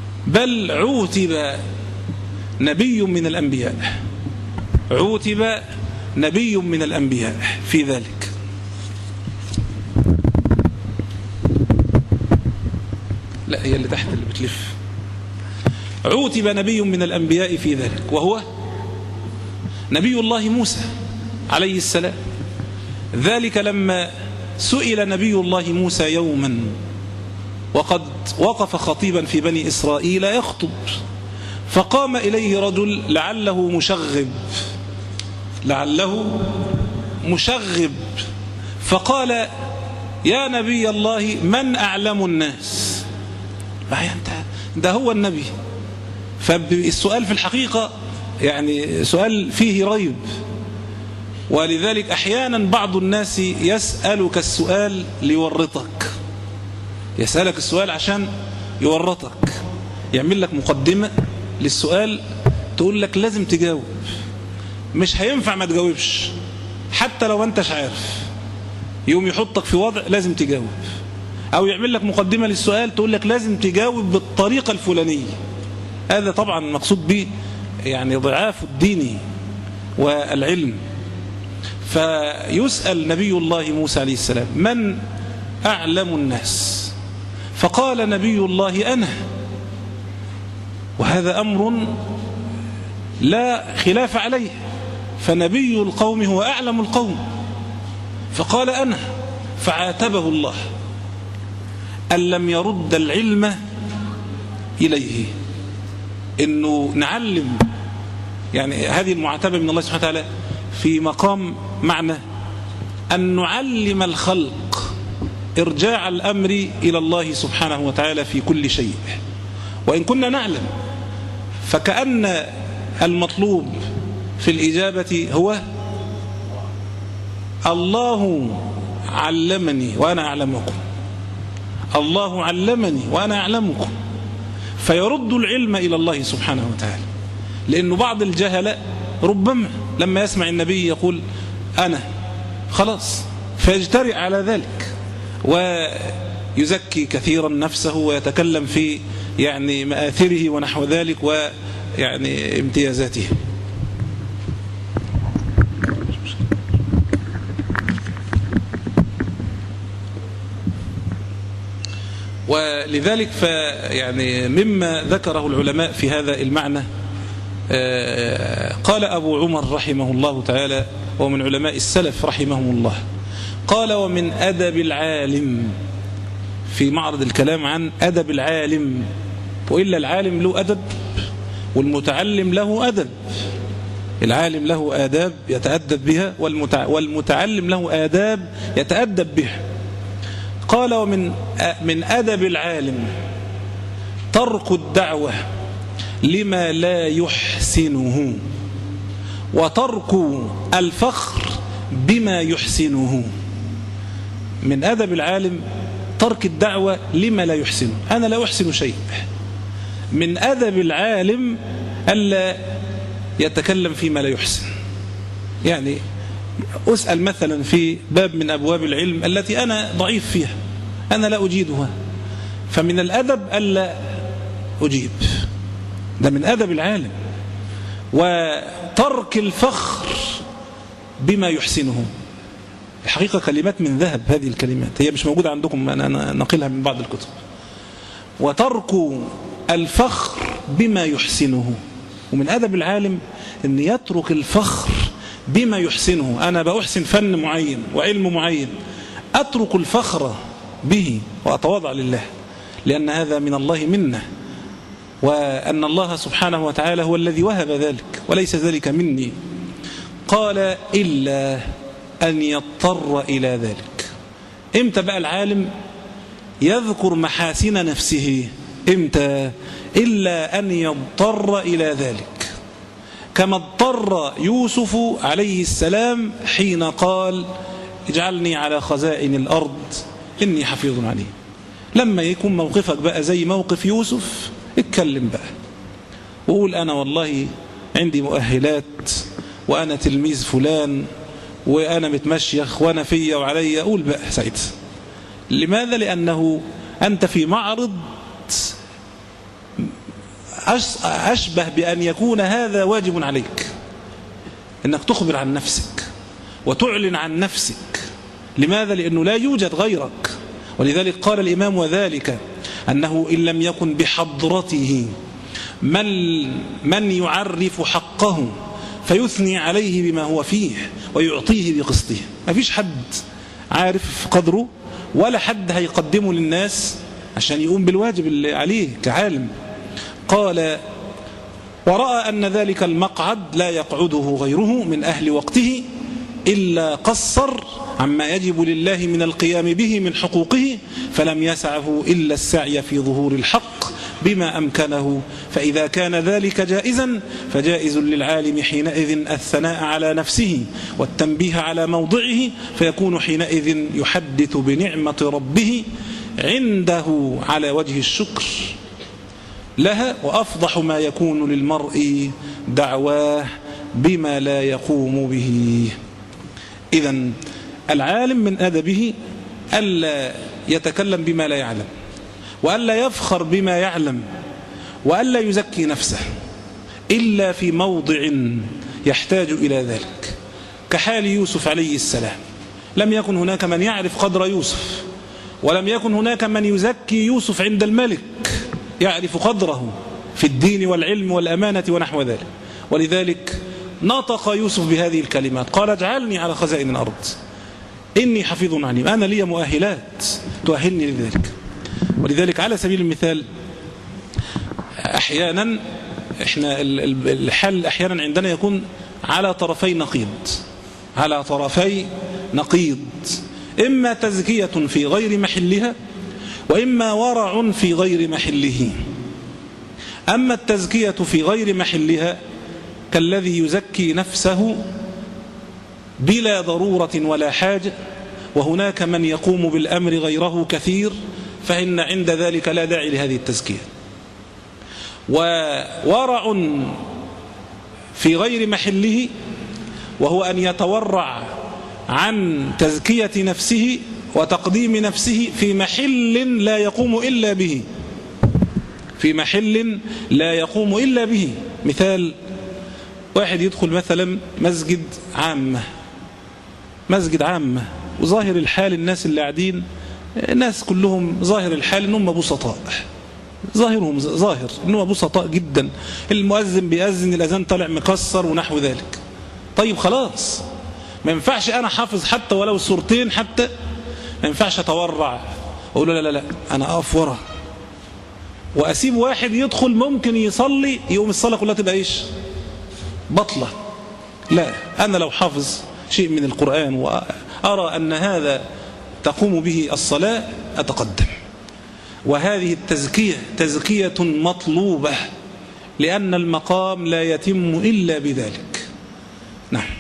بل عوتب نبي من الأنبياء عوتب نبي من الأنبياء في ذلك. لا، هي اللي تحت اللي بتلف. عوتب نبي من الأنبياء في ذلك، وهو نبي الله موسى عليه السلام. ذلك لما سئل نبي الله موسى يوما وقد وقف خطيبا في بني إسرائيل يخطب، فقام إليه رجل لعله مشغب لعله مشغب فقال: يا نبي الله، من أعلم الناس؟ ده هو النبي. فالسؤال في الحقيقة يعني سؤال فيه ريب، ولذلك أحيانا بعض الناس يسألك السؤال ليورطك، يسألك السؤال عشان يورطك، يعمل لك مقدمة للسؤال تقول لك لازم تجاوب، مش هينفع ما تجاوبش حتى لو انتش عارف، يوم يحطك في وضع لازم تجاوب، أو يعمل لك مقدمة للسؤال تقول لك لازم تجاوب بالطريقة الفلانية. هذا طبعا مقصود به يعني ضعاف الدين والعلم. فيسأل نبي الله موسى عليه السلام: من أعلم الناس؟ فقال نبي الله: أنا. وهذا أمر لا خلاف عليه، فنبي القوم هو أعلم القوم، فقال: أنا. فعاتبه الله أن لم يرد العلم إليه، إنه نعلم. يعني هذه المعاتبة من الله سبحانه وتعالى في مقام معنى أن نعلم الخلق إرجاع الأمر إلى الله سبحانه وتعالى في كل شيء، وإن كنا نعلم. فكأن المطلوب في الإجابة هو: الله علمني وأنا أعلمكم، الله علمني وأنا أعلمكم. فيرد العلم إلى الله سبحانه وتعالى، لأنه بعض الجهلاء ربما لما يسمع النبي يقول أنا، خلاص فيجترئ على ذلك ويزكي كثيرا نفسه ويتكلم في يعني مآثره ونحو ذلك ويعني امتيازاته. ولذلك فيعني مما ذكره العلماء في هذا المعنى قال أبو عمر رحمه الله تعالى ومن علماء السلف رحمهم الله، قال: ومن أدب العالم، في معرض الكلام عن أدب العالم، وإلا العالم له أدب والمتعلم له أدب، العالم له آداب يتأدب بها والمتعلم له آداب يتأدب بها. قال: ومن من أدب العالم ترك الدعوة لما لا يحسنه، وترك الفخر بما يحسنه. من أدب العالم ترك الدعوة لما لا يحسنه، أنا لا أحسن شيء. من أدب العالم ألا يتكلم فيما لا يحسن. يعني أسأل مثلا في باب من أبواب العلم التي أنا ضعيف فيها، أنا لا أجيدها، فمن الأدب ألا أجيب، ده من أدب العالم. وترك الفخر بما يحسنه، الحقيقة كلمات من ذهب، هذه الكلمات هي مش موجودة عندكم، أنا نقلها من بعض الكتب. وترك الفخر بما يحسنه، ومن أدب العالم أن يترك الفخر بما يحسنه. أنا بأحسن فن معين وعلم معين، أترك الفخر به وأتواضع لله، لأن هذا من الله منه، وأن الله سبحانه وتعالى هو الذي وهب ذلك وليس ذلك مني. قال: إلا أن يضطر إلى ذلك. إمتى بقى العالم يذكر محاسن نفسه؟ إمتى؟ إلا أن يضطر إلى ذلك، كما اضطر يوسف عليه السلام حين قال: اجعلني على خزائن الأرض إني حفيظ عليم. لما يكون موقفك بقى زي موقف يوسف، اتكلم بقى وقول: أنا والله عندي مؤهلات، وأنا تلميذ فلان، وأنا متمشيخ، وأنا فيا وعليا. قول بقى ساعتها. لماذا؟ لأنه أنت في معرض أشبه بأن يكون هذا واجب عليك، أنك تخبر عن نفسك. وتعلن عن نفسك. لماذا؟ لأنه لا يوجد غيرك. ولذلك قال الإمام وذلك أنه إن لم يكن بحضرته من, من يعرف حقه فيثني عليه بما هو فيه ويعطيه بقسطه. ما فيش حد عارف قدره ولا حد هيقدمه للناس عشان يقوم بالواجب اللي عليه كعالم. قال ورأى أن ذلك المقعد لا يقعده غيره من أهل وقته إلا قصر عما يجب لله من القيام به من حقوقه، فلم يسعه إلا السعي في ظهور الحق بما أمكنه. فإذا كان ذلك جائزا فجائز للعالم حينئذ الثناء على نفسه والتنبيه على موضعه، فيكون حينئذ يحدث بنعمة ربه عنده على وجه الشكر لها. وأفضح ما يكون للمرء دعواه بما لا يقوم به. إذن العالم من أدبه ألا يتكلم بما لا يعلم، وألا يفخر بما يعلم، وألا يزكي نفسه إلا في موضع يحتاج إلى ذلك، كحال يوسف عليه السلام. لم يكن هناك من يعرف قدر يوسف، ولم يكن هناك من يزكي يوسف عند الملك يعرف قدره في الدين والعلم والأمانة ونحو ذلك. ولذلك نطق يوسف بهذه الكلمات، قال اجعلني على خزائن الأرض إني حفيظ عليم، أنا لي مؤهلات تؤهلني لذلك. ولذلك على سبيل المثال أحيانا إحنا الحال أحيانا عندنا يكون على طرفي نقيض، على طرفي نقيض، إما تزكية في غير محلها وإما ورع في غير محله. أما التزكية في غير محلها كالذي يزكي نفسه بلا ضرورة ولا حاجة، وهناك من يقوم بالأمر غيره كثير، فإن عند ذلك لا داعي لهذه التزكية. وورع في غير محله وهو أن يتورع عن تزكية نفسه وتقديم نفسه في محل لا يقوم إلا به، في محل لا يقوم إلا به. مثال، واحد يدخل مثلا مسجد عامة، مسجد عامة وظاهر الحال الناس اللي قاعدين الناس كلهم ظاهر الحال انهم بسطاء، ظاهرهم ظاهر انهم بسطاء جدا، المؤذن بيأذن الأذان طالع مكسر ونحو ذلك. طيب خلاص، ما ينفعش أنا حافظ حتى ولو سورتين، حتى ما ينفعش أتورع أقول لا لا لا أنا أقف ورا وأسيب واحد يدخل ممكن يصلي يقوم الصلاة كلها تبقى إيش؟ بطلة. لا، أنا لو حافظ شيء من القرآن وأرى أن هذا تقوم به الصلاة أتقدم. وهذه التزكية تزكية مطلوبة، لأن المقام لا يتم إلا بذلك. نعم.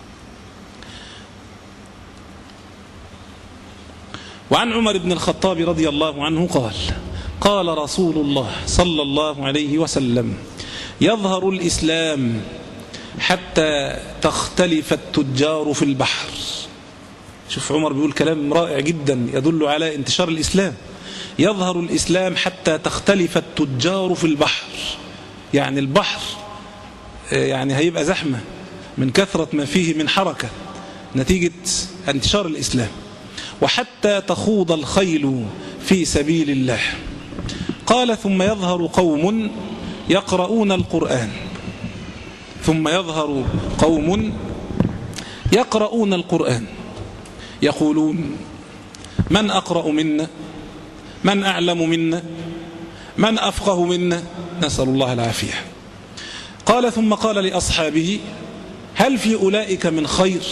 وعن عمر بن الخطاب رضي الله عنه قال قال رسول الله صلى الله عليه وسلم يظهر الإسلام حتى تختلف التجار في البحر. شوف عمر بيقول كلام رائع جدا يدل على انتشار الإسلام. يظهر الإسلام حتى تختلف التجار في البحر، يعني البحر يعني هيبقى زحمة من كثرة ما فيه من حركة نتيجة انتشار الإسلام. وحتى تخوض الخيل في سبيل الله. قال ثم يظهر قوم يقرؤون القرآن ثم يظهر قوم يقرؤون القرآن يقولون من أقرأ منا، من أعلم منا، من أفقه منا، نسأل الله العافية. قال ثم قال لأصحابه هل في أولئك من خير؟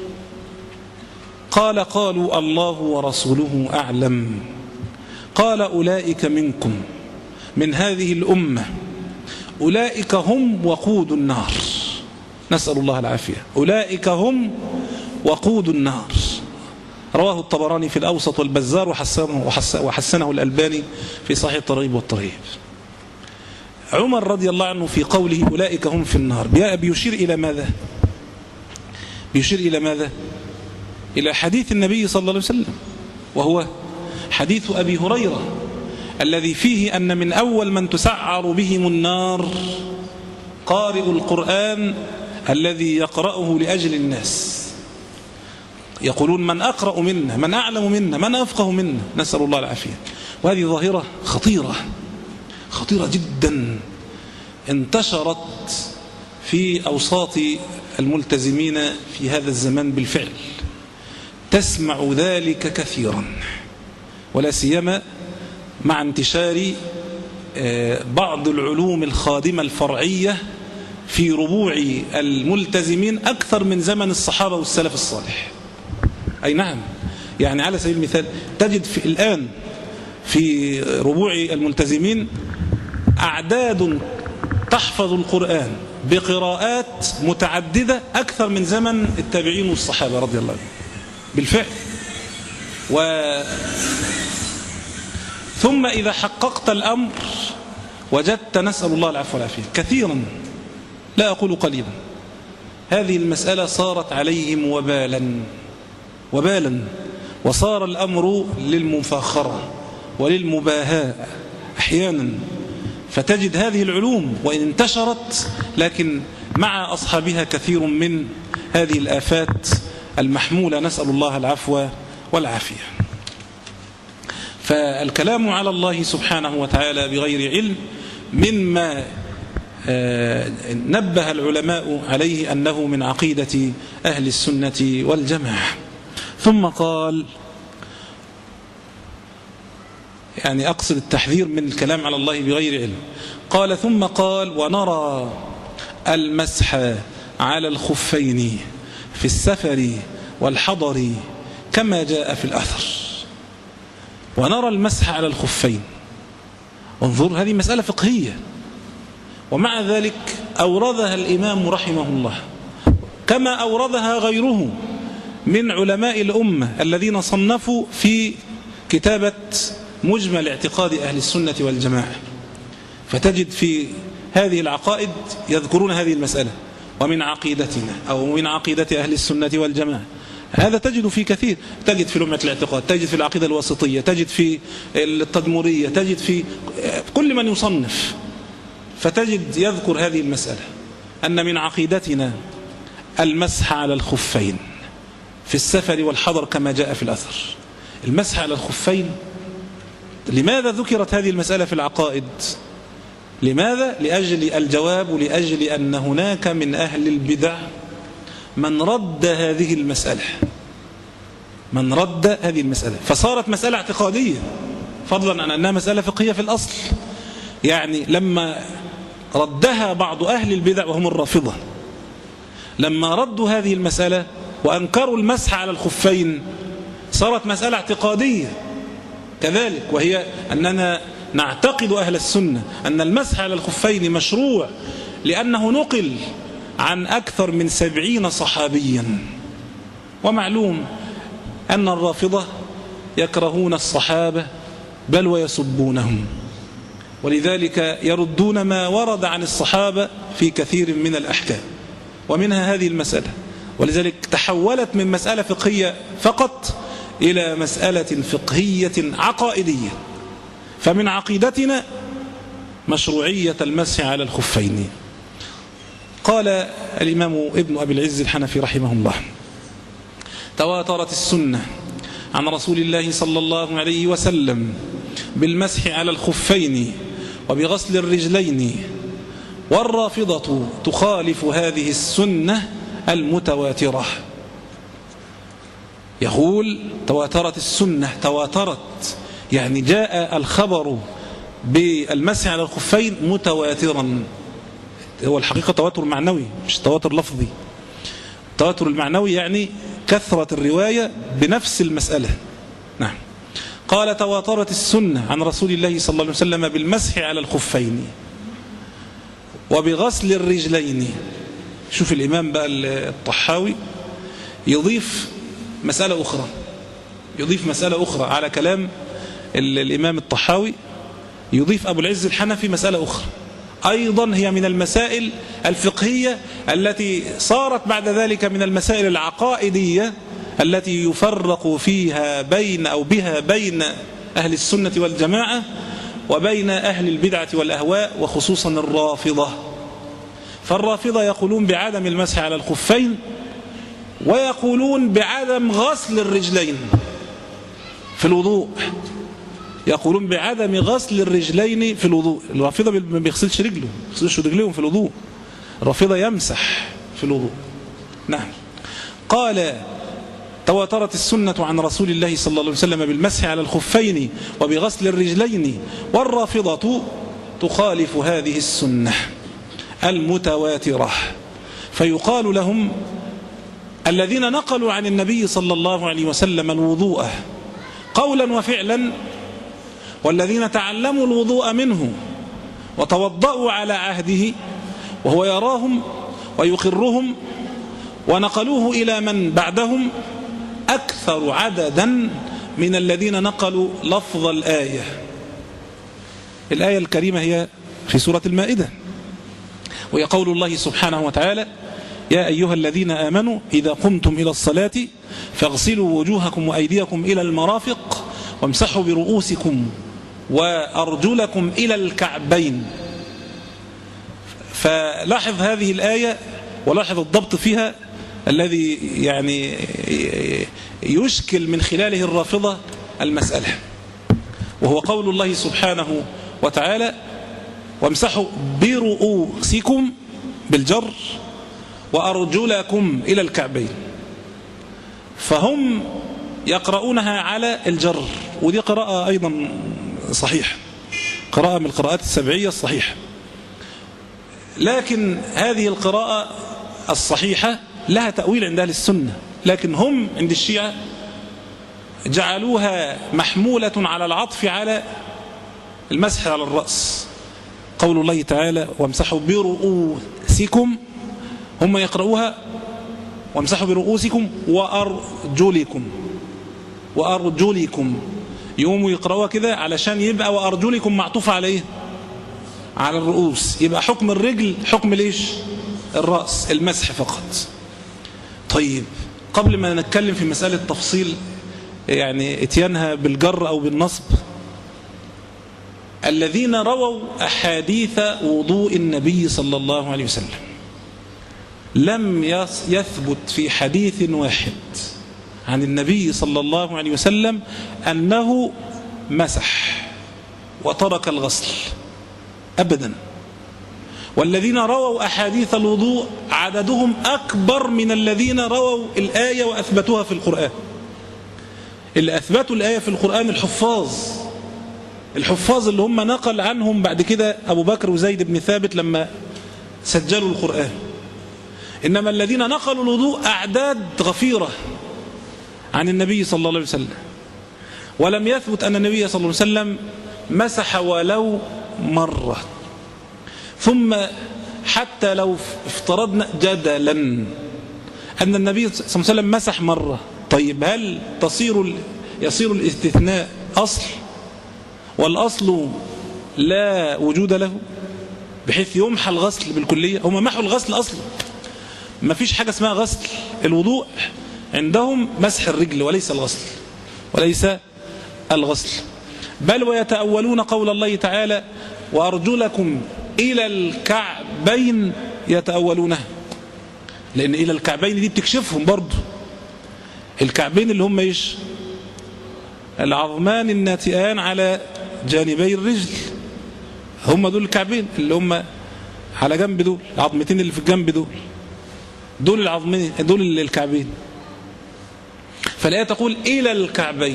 قال قالوا الله ورسوله أعلم. قال أولئك منكم من هذه الأمة أولئك هم وقود النار، نسأل الله العافية. أولئك هم وقود النار. رواه الطبراني في الأوسط والبزار وحسنه, وحسنه الألباني في صحيح الترغيب والترهيب. عمر رضي الله عنه في قوله أولئك هم في النار بيشير إلى ماذا؟ بيشير إلى ماذا؟ إلى حديث النبي صلى الله عليه وسلم، وهو حديث أبي هريرة الذي فيه أن من أول من تسعر بهم النار قارئ القرآن الذي يقرأه لأجل الناس. يقولون من أقرأ منا، من أعلم منا، من أفقه منا، نسأل الله العافية. وهذه ظاهرة خطيرة خطيرة جدا انتشرت في أوساط الملتزمين في هذا الزمان بالفعل، تسمع ذلك كثيرا، ولا سيما مع انتشار بعض العلوم الخادمة الفرعية في ربوع الملتزمين أكثر من زمن الصحابة والسلف الصالح. أي نعم، يعني على سبيل المثال تجد في الآن في ربوع الملتزمين أعداد تحفظ القرآن بقراءات متعددة أكثر من زمن التابعين والصحابة رضي الله عنهم بالفعل. و ثم إذا حققت الأمر وجدت، نسأل الله العفو والعافية، كثيرا لا أقول قليلا، هذه المسألة صارت عليهم وبالا وبالا، وصار الأمر للمفاخرة وللمباهاة أحيانا. فتجد هذه العلوم وإن انتشرت لكن مع أصحابها كثير من هذه الآفات المحمولة، نسأل الله العفو والعافية. فالكلام على الله سبحانه وتعالى بغير علم مما نبه العلماء عليه أنه من عقيدة أهل السنة والجماعة. ثم قال، يعني أقصد التحذير من الكلام على الله بغير علم، قال ثم قال ونرى المسح على الخفين في السفر والحضر كما جاء في الأثر. ونرى المسح على الخفين، انظر هذه مسألة فقهية، ومع ذلك أوردها الإمام رحمه الله كما أوردها غيره من علماء الأمة الذين صنفوا في كتابة مجمل اعتقاد أهل السنة والجماعة. فتجد في هذه العقائد يذكرون هذه المسألة، ومن عقيدتنا أو من عقيدة أهل السنة والجماعة. هذا تجد في كثير، تجد في لمعة الاعتقاد، تجد في العقيدة الواسطية، تجد في التدمرية، تجد في كل من يصنف، فتجد يذكر هذه المسألة أن من عقيدتنا المسح على الخفين في السفر والحضر كما جاء في الأثر. المسح على الخفين، لماذا ذكرت هذه المسألة في العقائد؟ لماذا؟ لأجل الجواب، لأجل أن هناك من أهل البدع من رد هذه المسألة من رد هذه المسألة فصارت مسألة اعتقادية، فضلا عن أنها مسألة فقهية في الأصل. يعني لما ردها بعض أهل البدع وهم الرافضة، لما ردوا هذه المسألة وأنكروا المسح على الخفين، صارت مسألة اعتقادية كذلك، وهي أننا نعتقد أهل السنة أن المسح على الخفين مشروع، لأنه نقل عن أكثر من سبعين صحابيا. ومعلوم أن الرافضة يكرهون الصحابة بل ويسبونهم، ولذلك يردون ما ورد عن الصحابة في كثير من الأحكام، ومنها هذه المسألة. ولذلك تحولت من مسألة فقهية فقط إلى مسألة فقهية عقائدية. فمن عقيدتنا مشروعية المسح على الخفين. قال الإمام ابن أبي العز الحنفي رحمه الله: تواترت السنة عن رسول الله صلى الله عليه وسلم بالمسح على الخفين وبغسل الرجلين، والرافضة تخالف هذه السنة المتواترة. يقول تواترت السنة، تواترت يعني جاء الخبر بالمسح على الخفين متواترا. هو الحقيقة تواتر معنوي مش تواتر لفظي. التواتر المعنوي يعني كثرة الرواية بنفس المسألة. نعم. قال تواترت السنة عن رسول الله صلى الله عليه وسلم بالمسح على الخفين وبغسل الرجلين. شوف الإمام بقى الطحاوي يضيف مسألة أخرى، يضيف مسألة أخرى على كلام الإمام الطحاوي. يضيف أبو العز الحنفي مسألة أخرى أيضا هي من المسائل الفقهية التي صارت بعد ذلك من المسائل العقائدية التي يفرق فيها بين أو بها بين أهل السنة والجماعة وبين أهل البدعة والأهواء، وخصوصا الرافضة. فالرافضة يقولون بعدم المسح على الخفين، ويقولون بعدم غسل الرجلين في الوضوء، يقولون بعدم غسل الرجلين في الوضوء. الرافضة ما بيغسلش رجله، ما بيغسلش رجليهم في الوضوء، الرافضة يمسح في الوضوء. نعم. قال تواترت السنة عن رسول الله صلى الله عليه وسلم بالمسح على الخفين وبغسل الرجلين، والرافضة تخالف هذه السنة المتواترة، فيقال لهم الذين نقلوا عن النبي صلى الله عليه وسلم الوضوء قولا وفعلا، والذين تعلموا الوضوء منه وتوضأوا على عهده وهو يراهم ويقرهم ونقلوه إلى من بعدهم أكثر عددا من الذين نقلوا لفظ الآية. الآية الكريمة هي في سورة المائدة، وهي قول الله سبحانه وتعالى: يا أيها الذين آمنوا إذا قمتم إلى الصلاة فاغسلوا وجوهكم وأيديكم إلى المرافق وامسحوا برؤوسكم وأرجلكم إلى الكعبين. فلاحظ هذه الآية ولاحظ الضبط فيها الذي يعني يشكل من خلاله الرافضة المسألة، وهو قول الله سبحانه وتعالى: وامسحوا برؤوسكم بالجر وأرجلكم إلى الكعبين. فهم يقرؤونها على الجر، ودي قراءة أيضا صحيح، قراءة من القراءات السبعية الصحيحة، لكن هذه القراءة الصحيحة لها تأويل عند أهل السنة، لكن هم عند الشيعة جعلوها محمولة على العطف على المسح على الرأس. قول الله تعالى: وامسحوا برؤوسكم، هم يقرؤوها وامسحوا برؤوسكم وأرجلكم، وأرجلكم يقوموا يقرؤوها كده علشان يبقى وأرجلكم معطوف عليه على الرؤوس، يبقى حكم الرجل حكم ليش الرأس، المسح فقط. طيب قبل ما نتكلم في مسألة تفصيل يعني اتيانها بالجر أو بالنصب، الذين رووا أحاديث وضوء النبي صلى الله عليه وسلم لم يثبت في حديث واحد عن النبي صلى الله عليه وسلم أنه مسح وترك الغسل أبدا. والذين رووا أحاديث الوضوء عددهم أكبر من الذين رووا الآية وأثبتوها في القرآن. اللي أثبتوا الآية في القرآن الحفاظ، الحفاظ اللي هم نقل عنهم بعد كده أبو بكر وزيد بن ثابت لما سجلوا القرآن. إنما الذين نقلوا الوضوء أعداد غفيرة عن النبي صلى الله عليه وسلم، ولم يثبت أن النبي صلى الله عليه وسلم مسح ولو مرة. ثم حتى لو افترضنا جدلا أن النبي صلى الله عليه وسلم مسح مرة، طيب هل تصير يصير الاستثناء أصل والأصل لا وجود له بحيث يمحى الغسل بالكلية؟ هم محوا الغسل أصلا، ما فيش حاجة اسمها غسل. الوضوء عندهم مسح الرجل وليس الغسل، وليس الغسل. بل ويتأولون قول الله تعالى: وأرجلكم إلى الكعبين، يتأولونها، لأن إلى الكعبين دي بتكشفهم برضو. الكعبين اللي هم إيش؟ العظمان الناتئان على جانبي الرجل، هم دول الكعبين اللي هم على جنب، دول العظمتين اللي في الجنب، دول دول العظمين، دول الكعبين. فالآية تقول إلى الكعبين.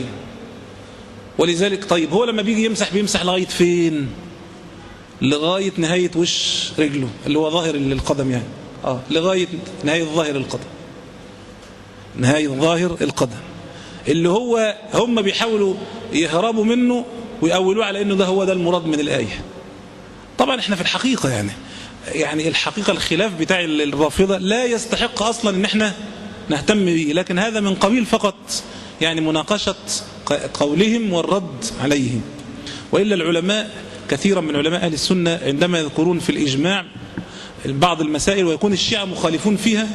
ولذلك طيب هو لما بيجي يمسح بيمسح لغاية فين؟ لغاية نهاية وش رجله اللي هو ظاهر القدم، يعني آه لغاية نهاية ظاهر القدم، نهاية ظاهر القدم، اللي هو هم بيحاولوا يهربوا منه ويأولوه على انه ده هو ده المراد من الآية. طبعا احنا في الحقيقة يعني يعني الحقيقة الخلاف بتاع الرافضة لا يستحق اصلا ان احنا نهتم به، لكن هذا من قبيل فقط يعني مناقشة قولهم والرد عليهم. وإلا العلماء كثيرا من علماء أهل السنة عندما يذكرون في الإجماع بعض المسائل ويكون الشيعة مخالفون فيها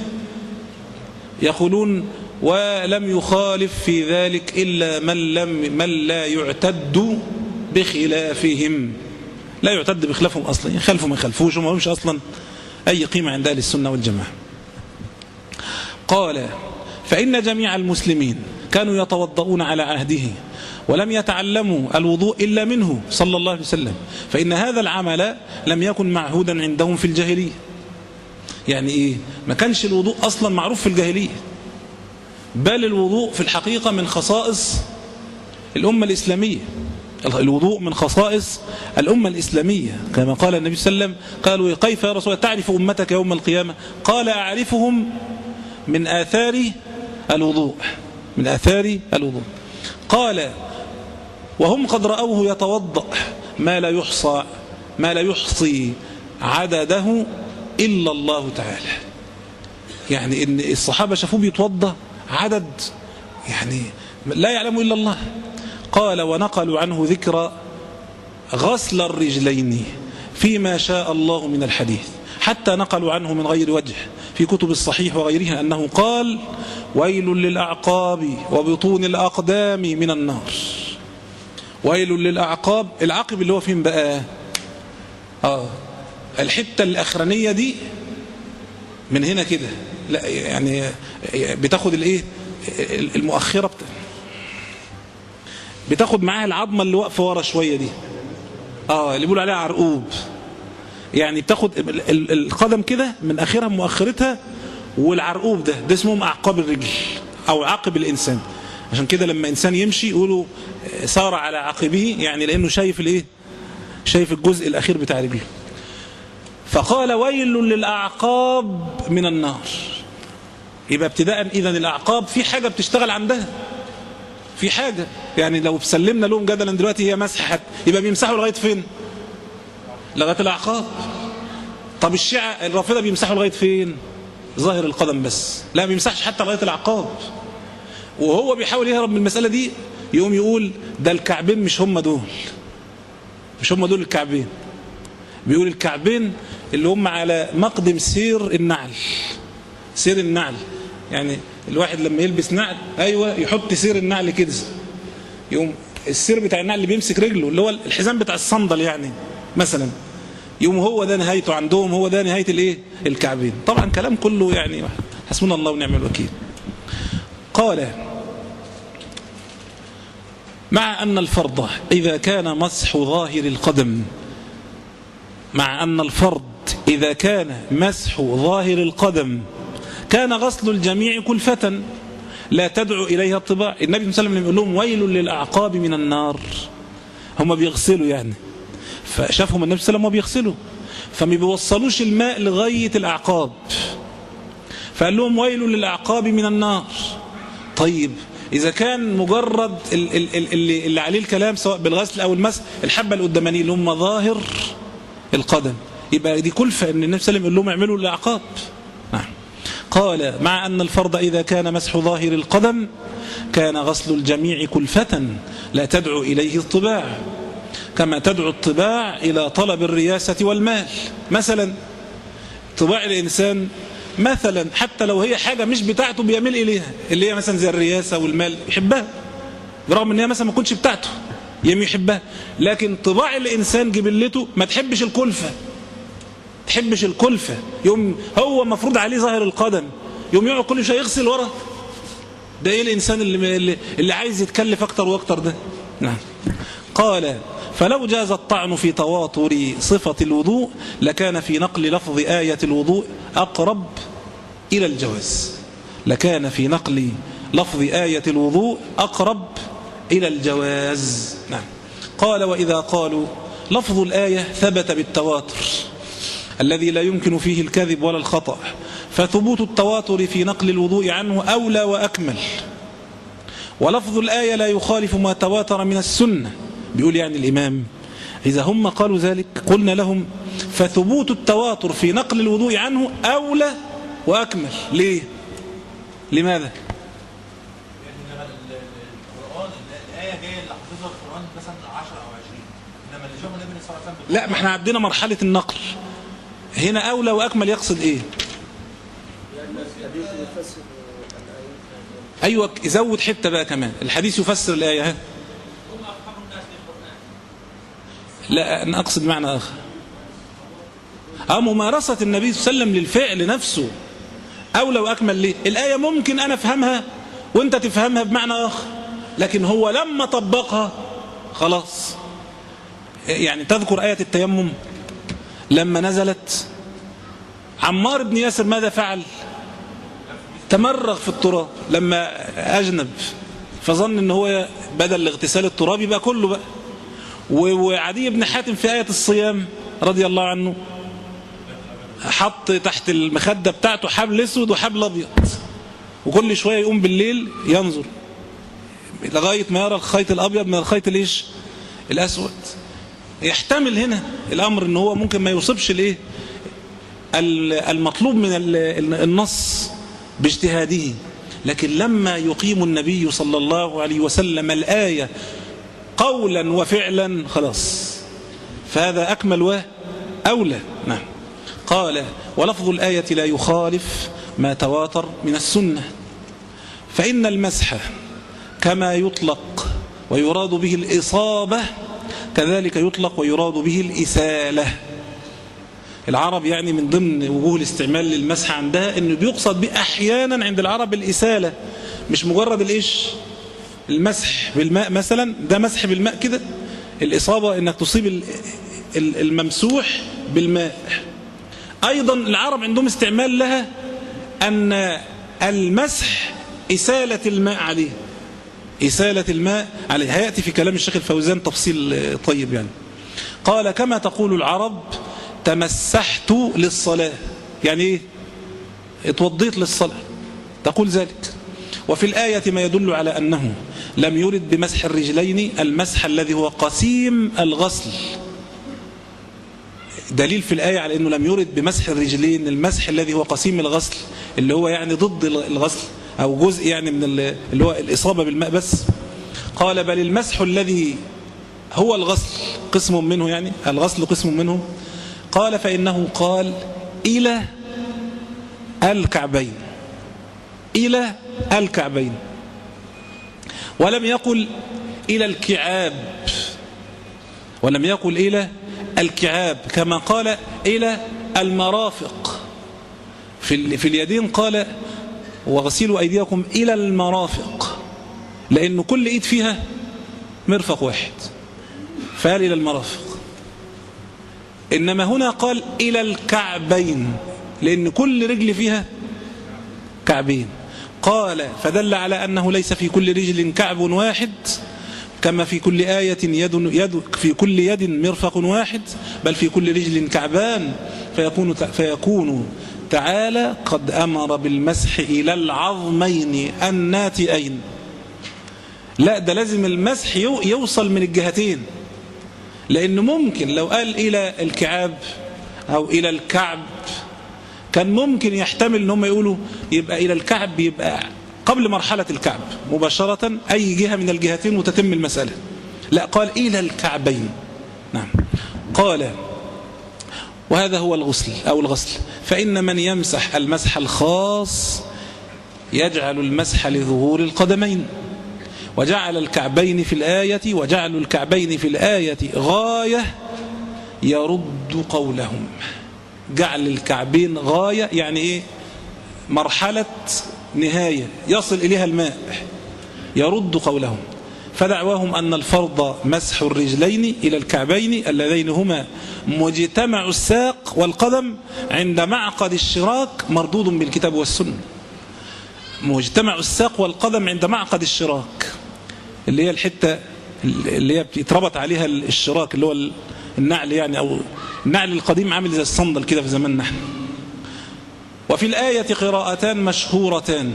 يقولون: ولم يخالف في ذلك إلا من, لم من لا يعتد بخلافهم، لا يعتد بخلافهم أصلا، يخالفوا ما يخالفوش وما همش أصلا أي قيمة عند أهل السنة والجماعة. قال: فإن جميع المسلمين كانوا يتوضؤون على عهده ولم يتعلموا الوضوء إلا منه صلى الله عليه وسلم، فإن هذا العمل لم يكن معهودا عندهم في الجاهلية. يعني إيه؟ ما كانش الوضوء أصلا معروف في الجاهلية، بل الوضوء في الحقيقة من خصائص الأمة الإسلامية. الوضوء من خصائص الأمة الإسلامية، كما قال النبي صلى الله عليه وسلم: قالوا كيف يا رسول الله تعرف أمتك يوم القيامة؟ قال: أعرفهم من آثار الوضوء، من آثار الوضوء. قال: وهم قد رأوه يتوضأ ما لا يحصى ما لا يحصي عدده إلا الله تعالى. يعني إن الصحابة شافوه بيتوضأ عدد يعني لا يعلم إلا الله. قال: ونقلوا عنه ذكر غسل الرجلين فيما شاء الله من الحديث، حتى نقلوا عنه من غير وجه في كتب الصحيح وغيرها أنه قال: ويل للأعقاب وبطون الأقدام من النار. ويل للأعقاب، العقب اللي هو فين بقى؟ آه الحتة الأخرانية دي من هنا كده، لا يعني بتاخد الايه المؤخرة بتا... بتاخد معاها العظمة اللي واقفة ورا شوية دي، اه اللي بيقولوا عليها عرقوب. يعني بتاخد القدم كده من اخرها مؤخرتها، والعرقوب ده ده اسمهم اعقاب الرجل او عقب الانسان. عشان كده لما انسان يمشي يقولوا سار على عقبه، يعني لانه شايف الايه، شايف الجزء الاخير بتاع رجله. فقال: ويل للاعقاب من النار. يبقى ابتداء اذا الاعقاب في حاجه بتشتغل عندها، في حاجه. يعني لو سلمنا لهم جدلا دلوقتي هي مسحت، يبقى بيمسحوا لغايه فين؟ لغايه الاعقاب. طب الشيعة الرافضه بيمسحوا لغايه فين؟ ظاهر القدم بس، لا بيمسحش حتى لغايه الاعقاب. وهو بيحاول يهرب من المساله دي، يقوم يقول ده الكعبين مش هم دول، مش هم دول الكعبين. بيقول الكعبين اللي هم على مقدم سير النعل، سير النعل. يعني الواحد لما يلبس نعل، ايوه يحط سير النعل كده، يقوم السير بتاع النعل اللي بيمسك رجله اللي هو الحزام بتاع الصندل يعني مثلا، يقوم هو ده نهايته عندهم، هو ده نهايه الايه الكعبين. طبعا كلام كله يعني حسبنا الله ونعم الوكيل. قال: مع أن الفرض إذا كان مسح ظاهر القدم مع أن الفرض إذا كان مسح ظاهر القدم كان غسل الجميع كلفة لا تدعو إليها الطباع. النبي صلى الله عليه وسلم يقول لهم: ويل للأعقاب من النار. هم بيغسلوا يعني، فشافهم النبي صلى الله عليه وسلم بيغسلوا، فما بيوصلوش الماء لغاية الأعقاب، فقال لهم: ويل للأعقاب من النار. طيب إذا كان مجرد اللي, اللي عليه الكلام سواء بالغسل أو المسح الحبة القدامانية اللي هم ظاهر القدم، يبقى دي كلفة ان النبي صلى الله عليه وسلم يقول لهم اعملوا الأعقاب. نعم. قال: مع أن الفرض إذا كان مسح ظاهر القدم كان غسل الجميع كلفة لا تدعو إليه الطباع، كما تدعو الطباع إلى طلب الرياسة والمال. مثلا طباع الإنسان مثلا حتى لو هي حاجة مش بتاعته بيميل إليها، اللي هي مثلا زي الرياسة والمال يحبها، برغم ان هي مثلا ما كنتش بتاعته يم يحبها. لكن طباع الإنسان جبلته ما تحبش الكلفة، تحبش الكلفة. يوم هو مفروض عليه ظاهر القدم، يوم يقعد كل شيء يغسل ورا. ده ايه الإنسان اللي, اللي عايز يتكلف أكتر وأكتر ده؟ نعم. قال: فلو جاز الطعن في تواتر صفة الوضوء لكان في نقل لفظ آية الوضوء أقرب إلى الجواز، لكان في نقل لفظ آية الوضوء أقرب إلى الجواز. نعم. قال: وإذا قالوا لفظ الآية ثبت بالتواتر الذي لا يمكن فيه الكذب ولا الخطأ، فثبوت التواتر في نقل الوضوء عنه أولى وأكمل، ولفظ الآية لا يخالف ما تواتر من السنة. بيقول يعني الإمام: إذا هم قالوا ذلك قلنا لهم فثبوت التواتر في نقل الوضوء عنه أولى وأكمل. ليه؟ لماذا؟
لأن القرآن الآية جاية اللي حافظها القرآن مثلا عشرة أو عشرين، إنما اللي شافه النبي صلى الله عليه وسلم
لا، ما احنا عدينا مرحلة النقل. هنا أولى وأكمل يقصد إيه؟ أيوة، زود حتة بقى كمان، الحديث يفسر الآية. ها؟ لا، أنا أقصد معنى آخر. أه ممارسة النبي صلى الله عليه وسلم للفعل نفسه، أولى وأكمل. ليه؟ الآية ممكن أنا أفهمها وأنت تفهمها بمعنى آخر، لكن هو لما طبقها خلاص. يعني تذكر آية التيمم لما نزلت، عمار بن ياسر ماذا فعل؟ تمرغ في التراب لما أجنب، فظن ان هو بدل اغتسال التراب يبقى كله بقى. وعدي بن حاتم في آية الصيام رضي الله عنه حط تحت المخدة بتاعته حبل اسود وحبل ابيض، وكل شوية يقوم بالليل ينظر لغاية ما يرى الخيط الابيض من الخيط الايش الاسود. يحتمل هنا الامر ان هو ممكن ما يوصبش الايه المطلوب من النص باجتهاده، لكن لما يقيم النبي صلى الله عليه وسلم الآية قولا وفعلا خلاص، فهذا أكمل وأولى. نعم. قال ولفظ الآية لا يخالف ما تواتر من السنة، فإن المسح كما يطلق ويراد به الإصابة كذلك يطلق ويراد به الإسالة. العرب يعني من ضمن وجوه الاستعمال للمسح عندها انه بيقصد به احيانا عند العرب الإسالة، مش مجرد الايش المسح بالماء مثلا، ده مسح بالماء كده. الإصابة انك تصيب الممسوح بالماء. ايضا العرب عندهم استعمال لها ان المسح إسالة الماء عليه، إسالة الماء عليه. هيأتي في كلام الشيخ الفوزان تفصيل طيب. يعني قال كما تقول العرب تمسحت للصلاة، يعني ايه؟ اتوضيت للصلاة، تقول ذلك. وفي الآية ما يدل على أنه لم يرد بمسح الرجلين المسح الذي هو قسيم الغسل. دليل في الآية على أنه لم يرد بمسح الرجلين المسح الذي هو قسيم الغسل، اللي هو يعني ضد الغسل أو جزء يعني من اللي هو الإصابة بالماء بس. قال بل المسح الذي هو الغسل قسم منه، يعني الغسل قسم منه. قال فإنه قال إلى الكعبين، إلى الكعبين، ولم يقل إلى الكعاب، ولم يقل إلى الكعاب كما قال إلى المرافق. في في اليدين قال وغسلوا أيديكم إلى المرافق، لأن كل إيد فيها مرفق واحد، فقال إلى المرافق. إنما هنا قال إلى الكعبين، لأن كل رجل فيها كعبين. قال فدل على أنه ليس في كل رجل كعب واحد كما في كل آية يد, يد في كل يد مرفق واحد، بل في كل رجل كعبان، فيكون, فيكون تعالى قد أمر بالمسح إلى العظمين الناتئين. لا، ده لازم المسح يوصل من الجهتين، لأنه ممكن لو قال إلى الكعاب أو إلى الكعب كان ممكن يحتمل ان هم يقولوا يبقى إلى الكعب، يبقى قبل مرحلة الكعب مباشرة أي جهة من الجهتين وتتم المسألة. لا، قال إلى الكعبين. نعم. قال وهذا هو الغسل أو الغسل، فإن من يمسح المسح الخاص يجعل المسح لظهور القدمين، وجعل الكعبين في الآية وجعل الكعبين في الآية غاية يرد قولهم. جعل الكعبين غاية يعني إيه؟ مرحلة نهاية يصل إليها الماء، يرد قولهم. فدعواهم أن الفرض مسح الرجلين إلى الكعبين اللذين هما مجتمع الساق والقدم عند معقد الشراك مردود بالكتاب والسنة. مجتمع الساق والقدم عند معقد الشراك اللي هي الحتة اللي هي بيتربط عليها الشراك، اللي هو النعل يعني، أو النعل القديم عامل زي الصندل كده في زماننا نحن. وفي الآية قراءتان مشهورتان،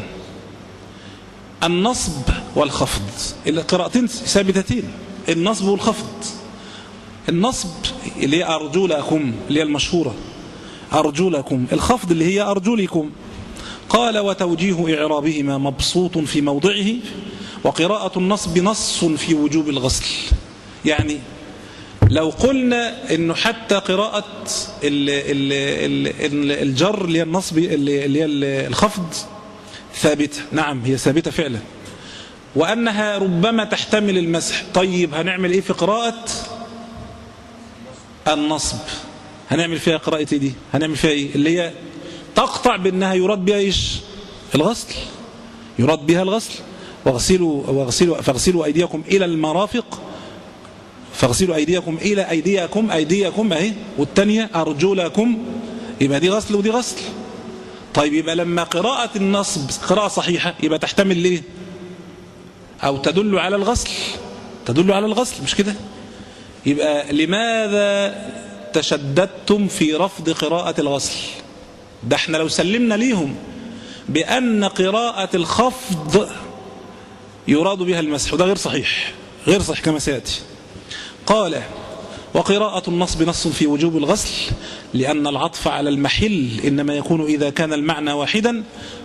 النصب والخفض. القراءتين ثابتتين، النصب والخفض. النصب اللي هي أرجلكم اللي هي المشهورة، أرجلكم. الخفض اللي هي أرجلكم. قال وتوجيه إعرابهما مبسوط في موضعه، وقراءة النصب نص في وجوب الغسل. يعني لو قلنا انه حتى قراءة ال ال ال الجر اللي هي النصب اللي هي الخفض ثابتة، نعم هي ثابتة فعلا، وأنها ربما تحتمل المسح. طيب هنعمل ايه في قراءة النصب؟ هنعمل فيها قراءة دي، هنعمل فيها ايه اللي هي تقطع بأنها يراد بها إيش؟ الغسل، يراد بها الغسل. واغسلوا واغسلوا فاغسلوا أيديكم إلى المرافق، فاغسلوا أيديكم إلى أيديكم، أيديكم أهي، والتانية أرجلكم، يبقى دي غسل ودي غسل. طيب يبقى لما قراءة النصب قراءة صحيحة يبقى تحتمل ليه؟ أو تدل على الغسل، تدل على الغسل، مش كده؟ يبقى لماذا تشددتم في رفض قراءة الغسل؟ ده احنا لو سلمنا ليهم بأن قراءة الخفض يراد بها المسح، وده غير صحيح، غير صحيح كما سيأتي. قال وقراءة النصب نص في وجوب الغسل لأن العطف على المحل إنما يكون إذا كان المعنى واحدا،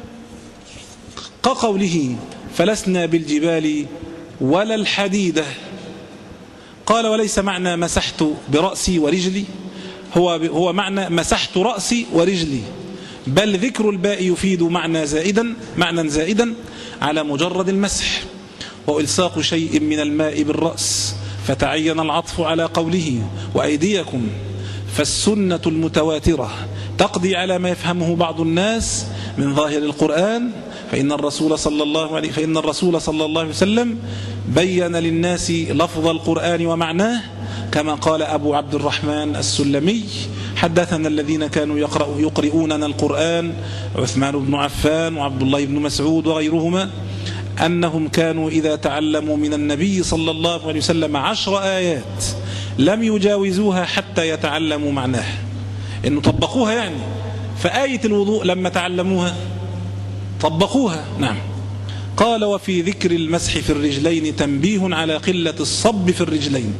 كقوله فلسنا بالجبال ولا الحديدة. قال وليس معنى مسحت برأسي ورجلي هو هو معنى مسحت رأسي ورجلي، بل ذكر الباء يفيد معنى زائدا معنى زائدا على مجرد المسح، وإلصاق شيء من الماء بالرأس فتعين العطف على قوله وأيديكم، فالسنة المتواترة تقضي على ما يفهمه بعض الناس من ظاهر القرآن، فإن الرسول صلى الله عليه فإن الرسول صلى الله عليه وسلم بين للناس لفظ القرآن ومعناه، كما قال أبو عبد الرحمن السلمي حدثنا الذين كانوا يقرأ يقرؤوننا القرآن عثمان بن عفان وعبد الله بن مسعود وغيرهما أنهم كانوا إذا تعلموا من النبي صلى الله عليه وسلم عشر آيات لم يجاوزوها حتى يتعلموا معناها، إنه طبقوها يعني. فآية الوضوء لما تعلموها طبقوها. نعم. قال وفي ذكر المسح في الرجلين تنبيه على قلة الصب في الرجلين،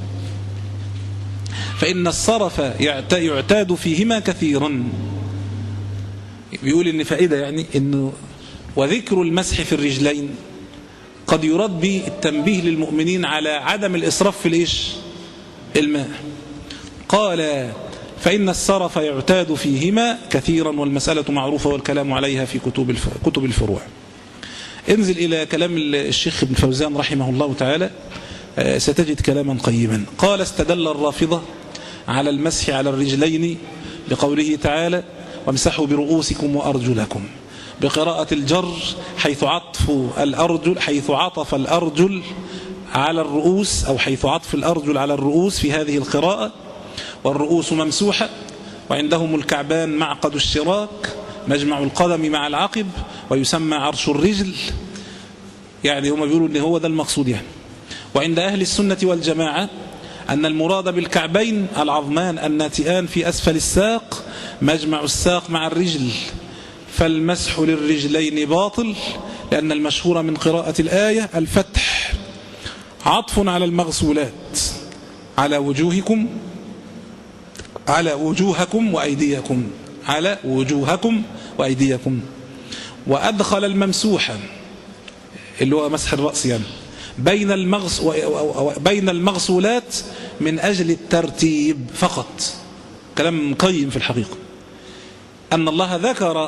فإن الصرف يعتاد فيهما كثيرا. بيقول إن فائدة يعني إنه وذكر المسح في الرجلين قد يراد به التنبيه للمؤمنين على عدم الإسراف في الإيش؟ الماء. قال فإن الصرف يعتاد فيهما كثيرا والمسألة معروفة والكلام عليها في كتب كتب الفروع. انزل إلى كلام الشيخ ابن فوزان رحمه الله تعالى ستجد كلاما قيما. قال استدل الرافضة على المسح على الرجلين لقوله تعالى وامسحوا برؤوسكم وأرجلكم بقراءة الجر، حيث عطف الأرجل حيث عطف الأرجل على الرؤوس، أو حيث عطف الأرجل على الرؤوس في هذه القراءة، والرؤوس ممسوحة، وعندهم الكعبان معقد الشراك مجمع القدم مع العقب، ويسمى عرش الرجل، يعني هم بيقولوا ان هو ده المقصود يعني. وعند أهل السنة والجماعة أن المراد بالكعبين العظمان الناتئان في أسفل الساق مجمع الساق مع الرجل، فالمسح للرجلين باطل، لأن المشهور من قراءة الآية الفتح، عطف على المغسولات على وجوهكم على وجوهكم وأيديكم على وجوهكم وأيديكم، وأدخل الممسوحة اللي هو مسح الرأس يعني بين المغس بين المغسولات من أجل الترتيب فقط. كلام قيم في الحقيقة، أن الله ذكر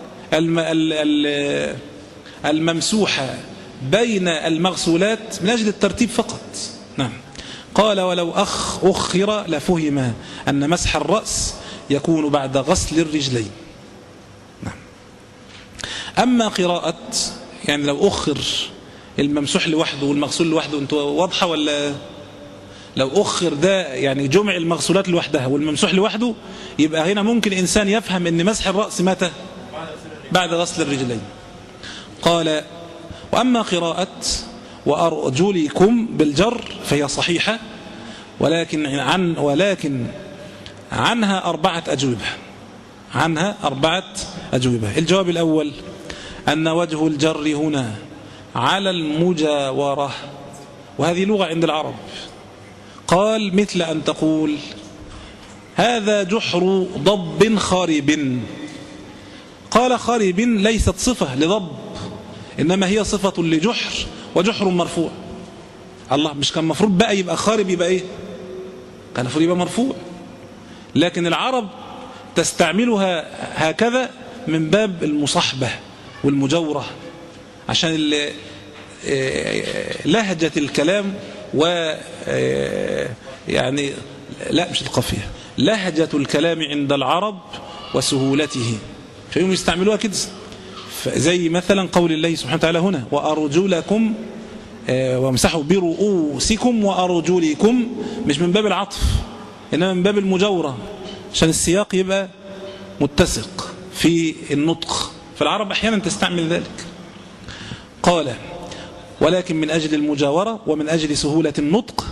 الممسوحة بين المغسولات من أجل الترتيب فقط. نعم. قال ولو أخ أخر لفهم أن مسح الرأس يكون بعد غسل الرجلين. نعم. أما قراءة يعني لو أخر الممسوح لوحده والمغسول لوحده، أنت واضحة ولا؟ لو أخر ده يعني جمع المغسولات لوحدها والممسوح لوحده، يبقى هنا ممكن إنسان يفهم أن مسح الرأس متى؟ بعد غسل الرجلين. قال وأما قراءة وأرجلكم بالجر فهي صحيحة، ولكن عن ولكن عنها أربعة أجوبة عنها أربعة أجوبة. الجواب الأول أن وجه الجر هنا على المجاورة، وهذه لغة عند العرب. قال مثل أن تقول هذا جحر ضب خارب. قال خارب ليست صفة لضب، إنما هي صفة لجحر، وجحر مرفوع. الله، مش كان مفروض بقى يبقى خارب يبقى إيه؟ كان مفروض يبقى مرفوع، لكن العرب تستعملها هكذا من باب المصاحبة والمجاورة، عشان لهجة الكلام و يعني لا مش القافية، لهجة الكلام عند العرب وسهولته. فيهم يستعملوها كده، زي مثلا قول الله سبحانه وتعالى هنا وأرجلكم وامسحوا برؤوسكم وأرجلكم، مش من باب العطف إنما من باب المجاورة عشان السياق يبقى متسق في النطق. فالعرب أحيانا تستعمل ذلك. قال ولكن من أجل المجاورة ومن أجل سهولة النطق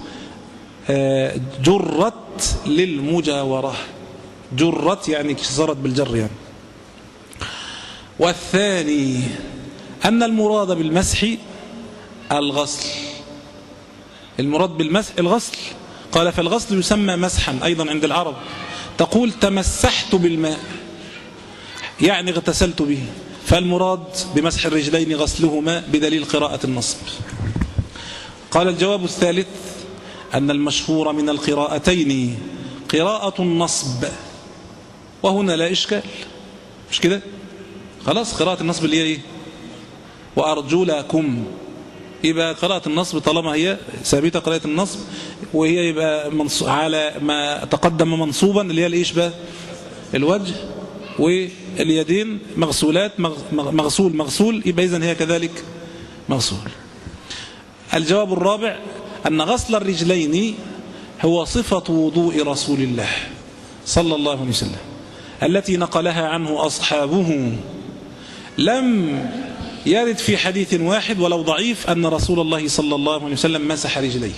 جرت للمجاورة، جرت يعني كسرت بالجر يعني. والثاني أن المراد بالمسح الغسل، المراد بالمسح الغسل. قال فالغسل يسمى مسحا أيضا عند العرب، تقول تمسحت بالماء يعني اغتسلت به، فالمراد بمسح الرجلين غسلهما بدليل قراءة النصب. قال الجواب الثالث أن المشهور من القراءتين قراءة النصب، وهنا لا إشكال، مش كده؟ خلاص قراءة النصب اللي هي إيه؟ وأرجلكم، يبقى قراءة النصب طالما هي ثابتة قراءة النصب، وهي يبقى على ما تقدم منصوبا اللي هي الإيش بقى؟ الوجه واليدين مغسولات، مغسول مغسول، يبقى إذن هي كذلك مغسول. الجواب الرابع أن غسل الرجلين هو صفة وضوء رسول الله صلى الله عليه وسلم التي نقلها عنه أصحابه. لم يرد في حديث واحد ولو ضعيف أن رسول الله صلى الله عليه وسلم مسح رجليه،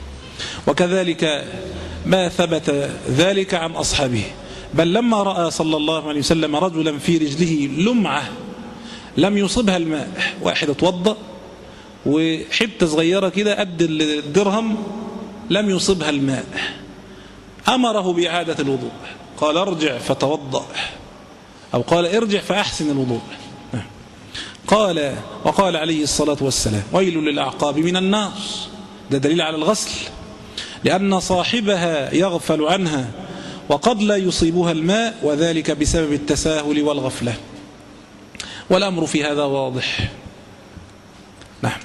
وكذلك ما ثبت ذلك عن أصحابه. بل لما رأى صلى الله عليه وسلم رجلا في رجله لمعة لم يصبها الماء، واحد اتوضأ وحتة صغيرة كده قد الدرهم لم يصبها الماء، أمره بإعادة الوضوء، قال ارجع فتوضأ، أو قال ارجع فأحسن الوضوء. قال وقال عليه الصلاة والسلام ويل للأعقاب من النار، ده دليل على الغسل، لأن صاحبها يغفل عنها وقد لا يصيبها الماء، وذلك بسبب التساهل والغفلة. والأمر في هذا واضح. نعم.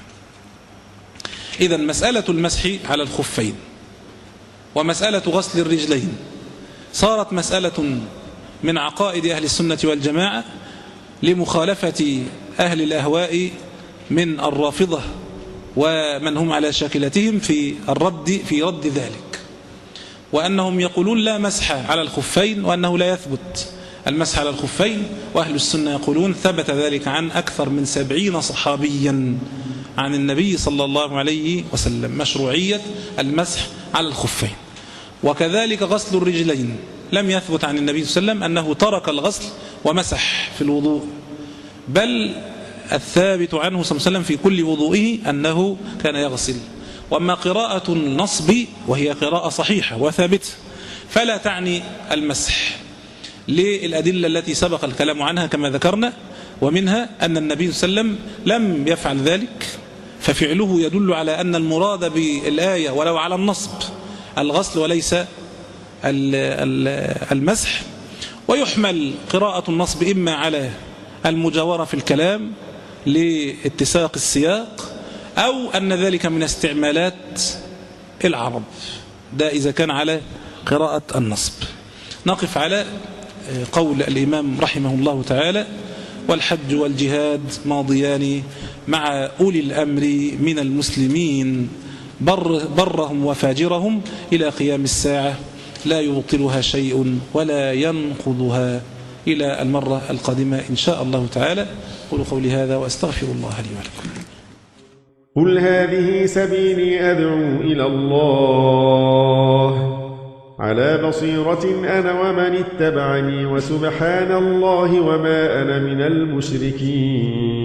إذن مسألة المسح على الخفين ومسألة غسل الرجلين صارت مسألة من عقائد أهل السنة والجماعة لمخالفة أهل الأهواء من الرافضة ومن هم على شاكلتهم في الرد في رد ذلك، وأنهم يقولون لا مسح على الخفين وأنه لا يثبت المسح على الخفين، وأهل السنة يقولون ثبت ذلك عن أكثر من سبعين صحابيا عن النبي صلى الله عليه وسلم مشروعية المسح على الخفين. وكذلك غسل الرجلين لم يثبت عن النبي صلى الله عليه وسلم أنه ترك الغسل ومسح في الوضوء، بل الثابت عنه صلى الله عليه وسلم في كل وضوئه أنه كان يغسل. وأما قراءة النصب وهي قراءة صحيحة وثابتة فلا تعني المسح للأدلة التي سبق الكلام عنها كما ذكرنا، ومنها أن النبي صلى الله عليه وسلم لم يفعل ذلك، ففعله يدل على أن المراد بالآية ولو على النصب الغسل وليس المسح. ويحمل قراءة النصب إما على المجاورة في الكلام لاتساق السياق، أو أن ذلك من استعمالات العرب، ده إذا كان على قراءة النصب. نقف على قول الإمام رحمه الله تعالى والحج والجهاد ماضيان مع أولي الأمر من المسلمين بر برهم وفاجرهم إلى قيام الساعة، لا يبطلها شيء ولا ينقضها. إلى المرة القادمة إن شاء الله تعالى. قولوا قولي هذا وأستغفر الله لي ولكم.
قل هذه سبيلي أدعو إلى الله على بصيرة أنا ومن اتبعني، وسبحان الله وما أنا من المشركين.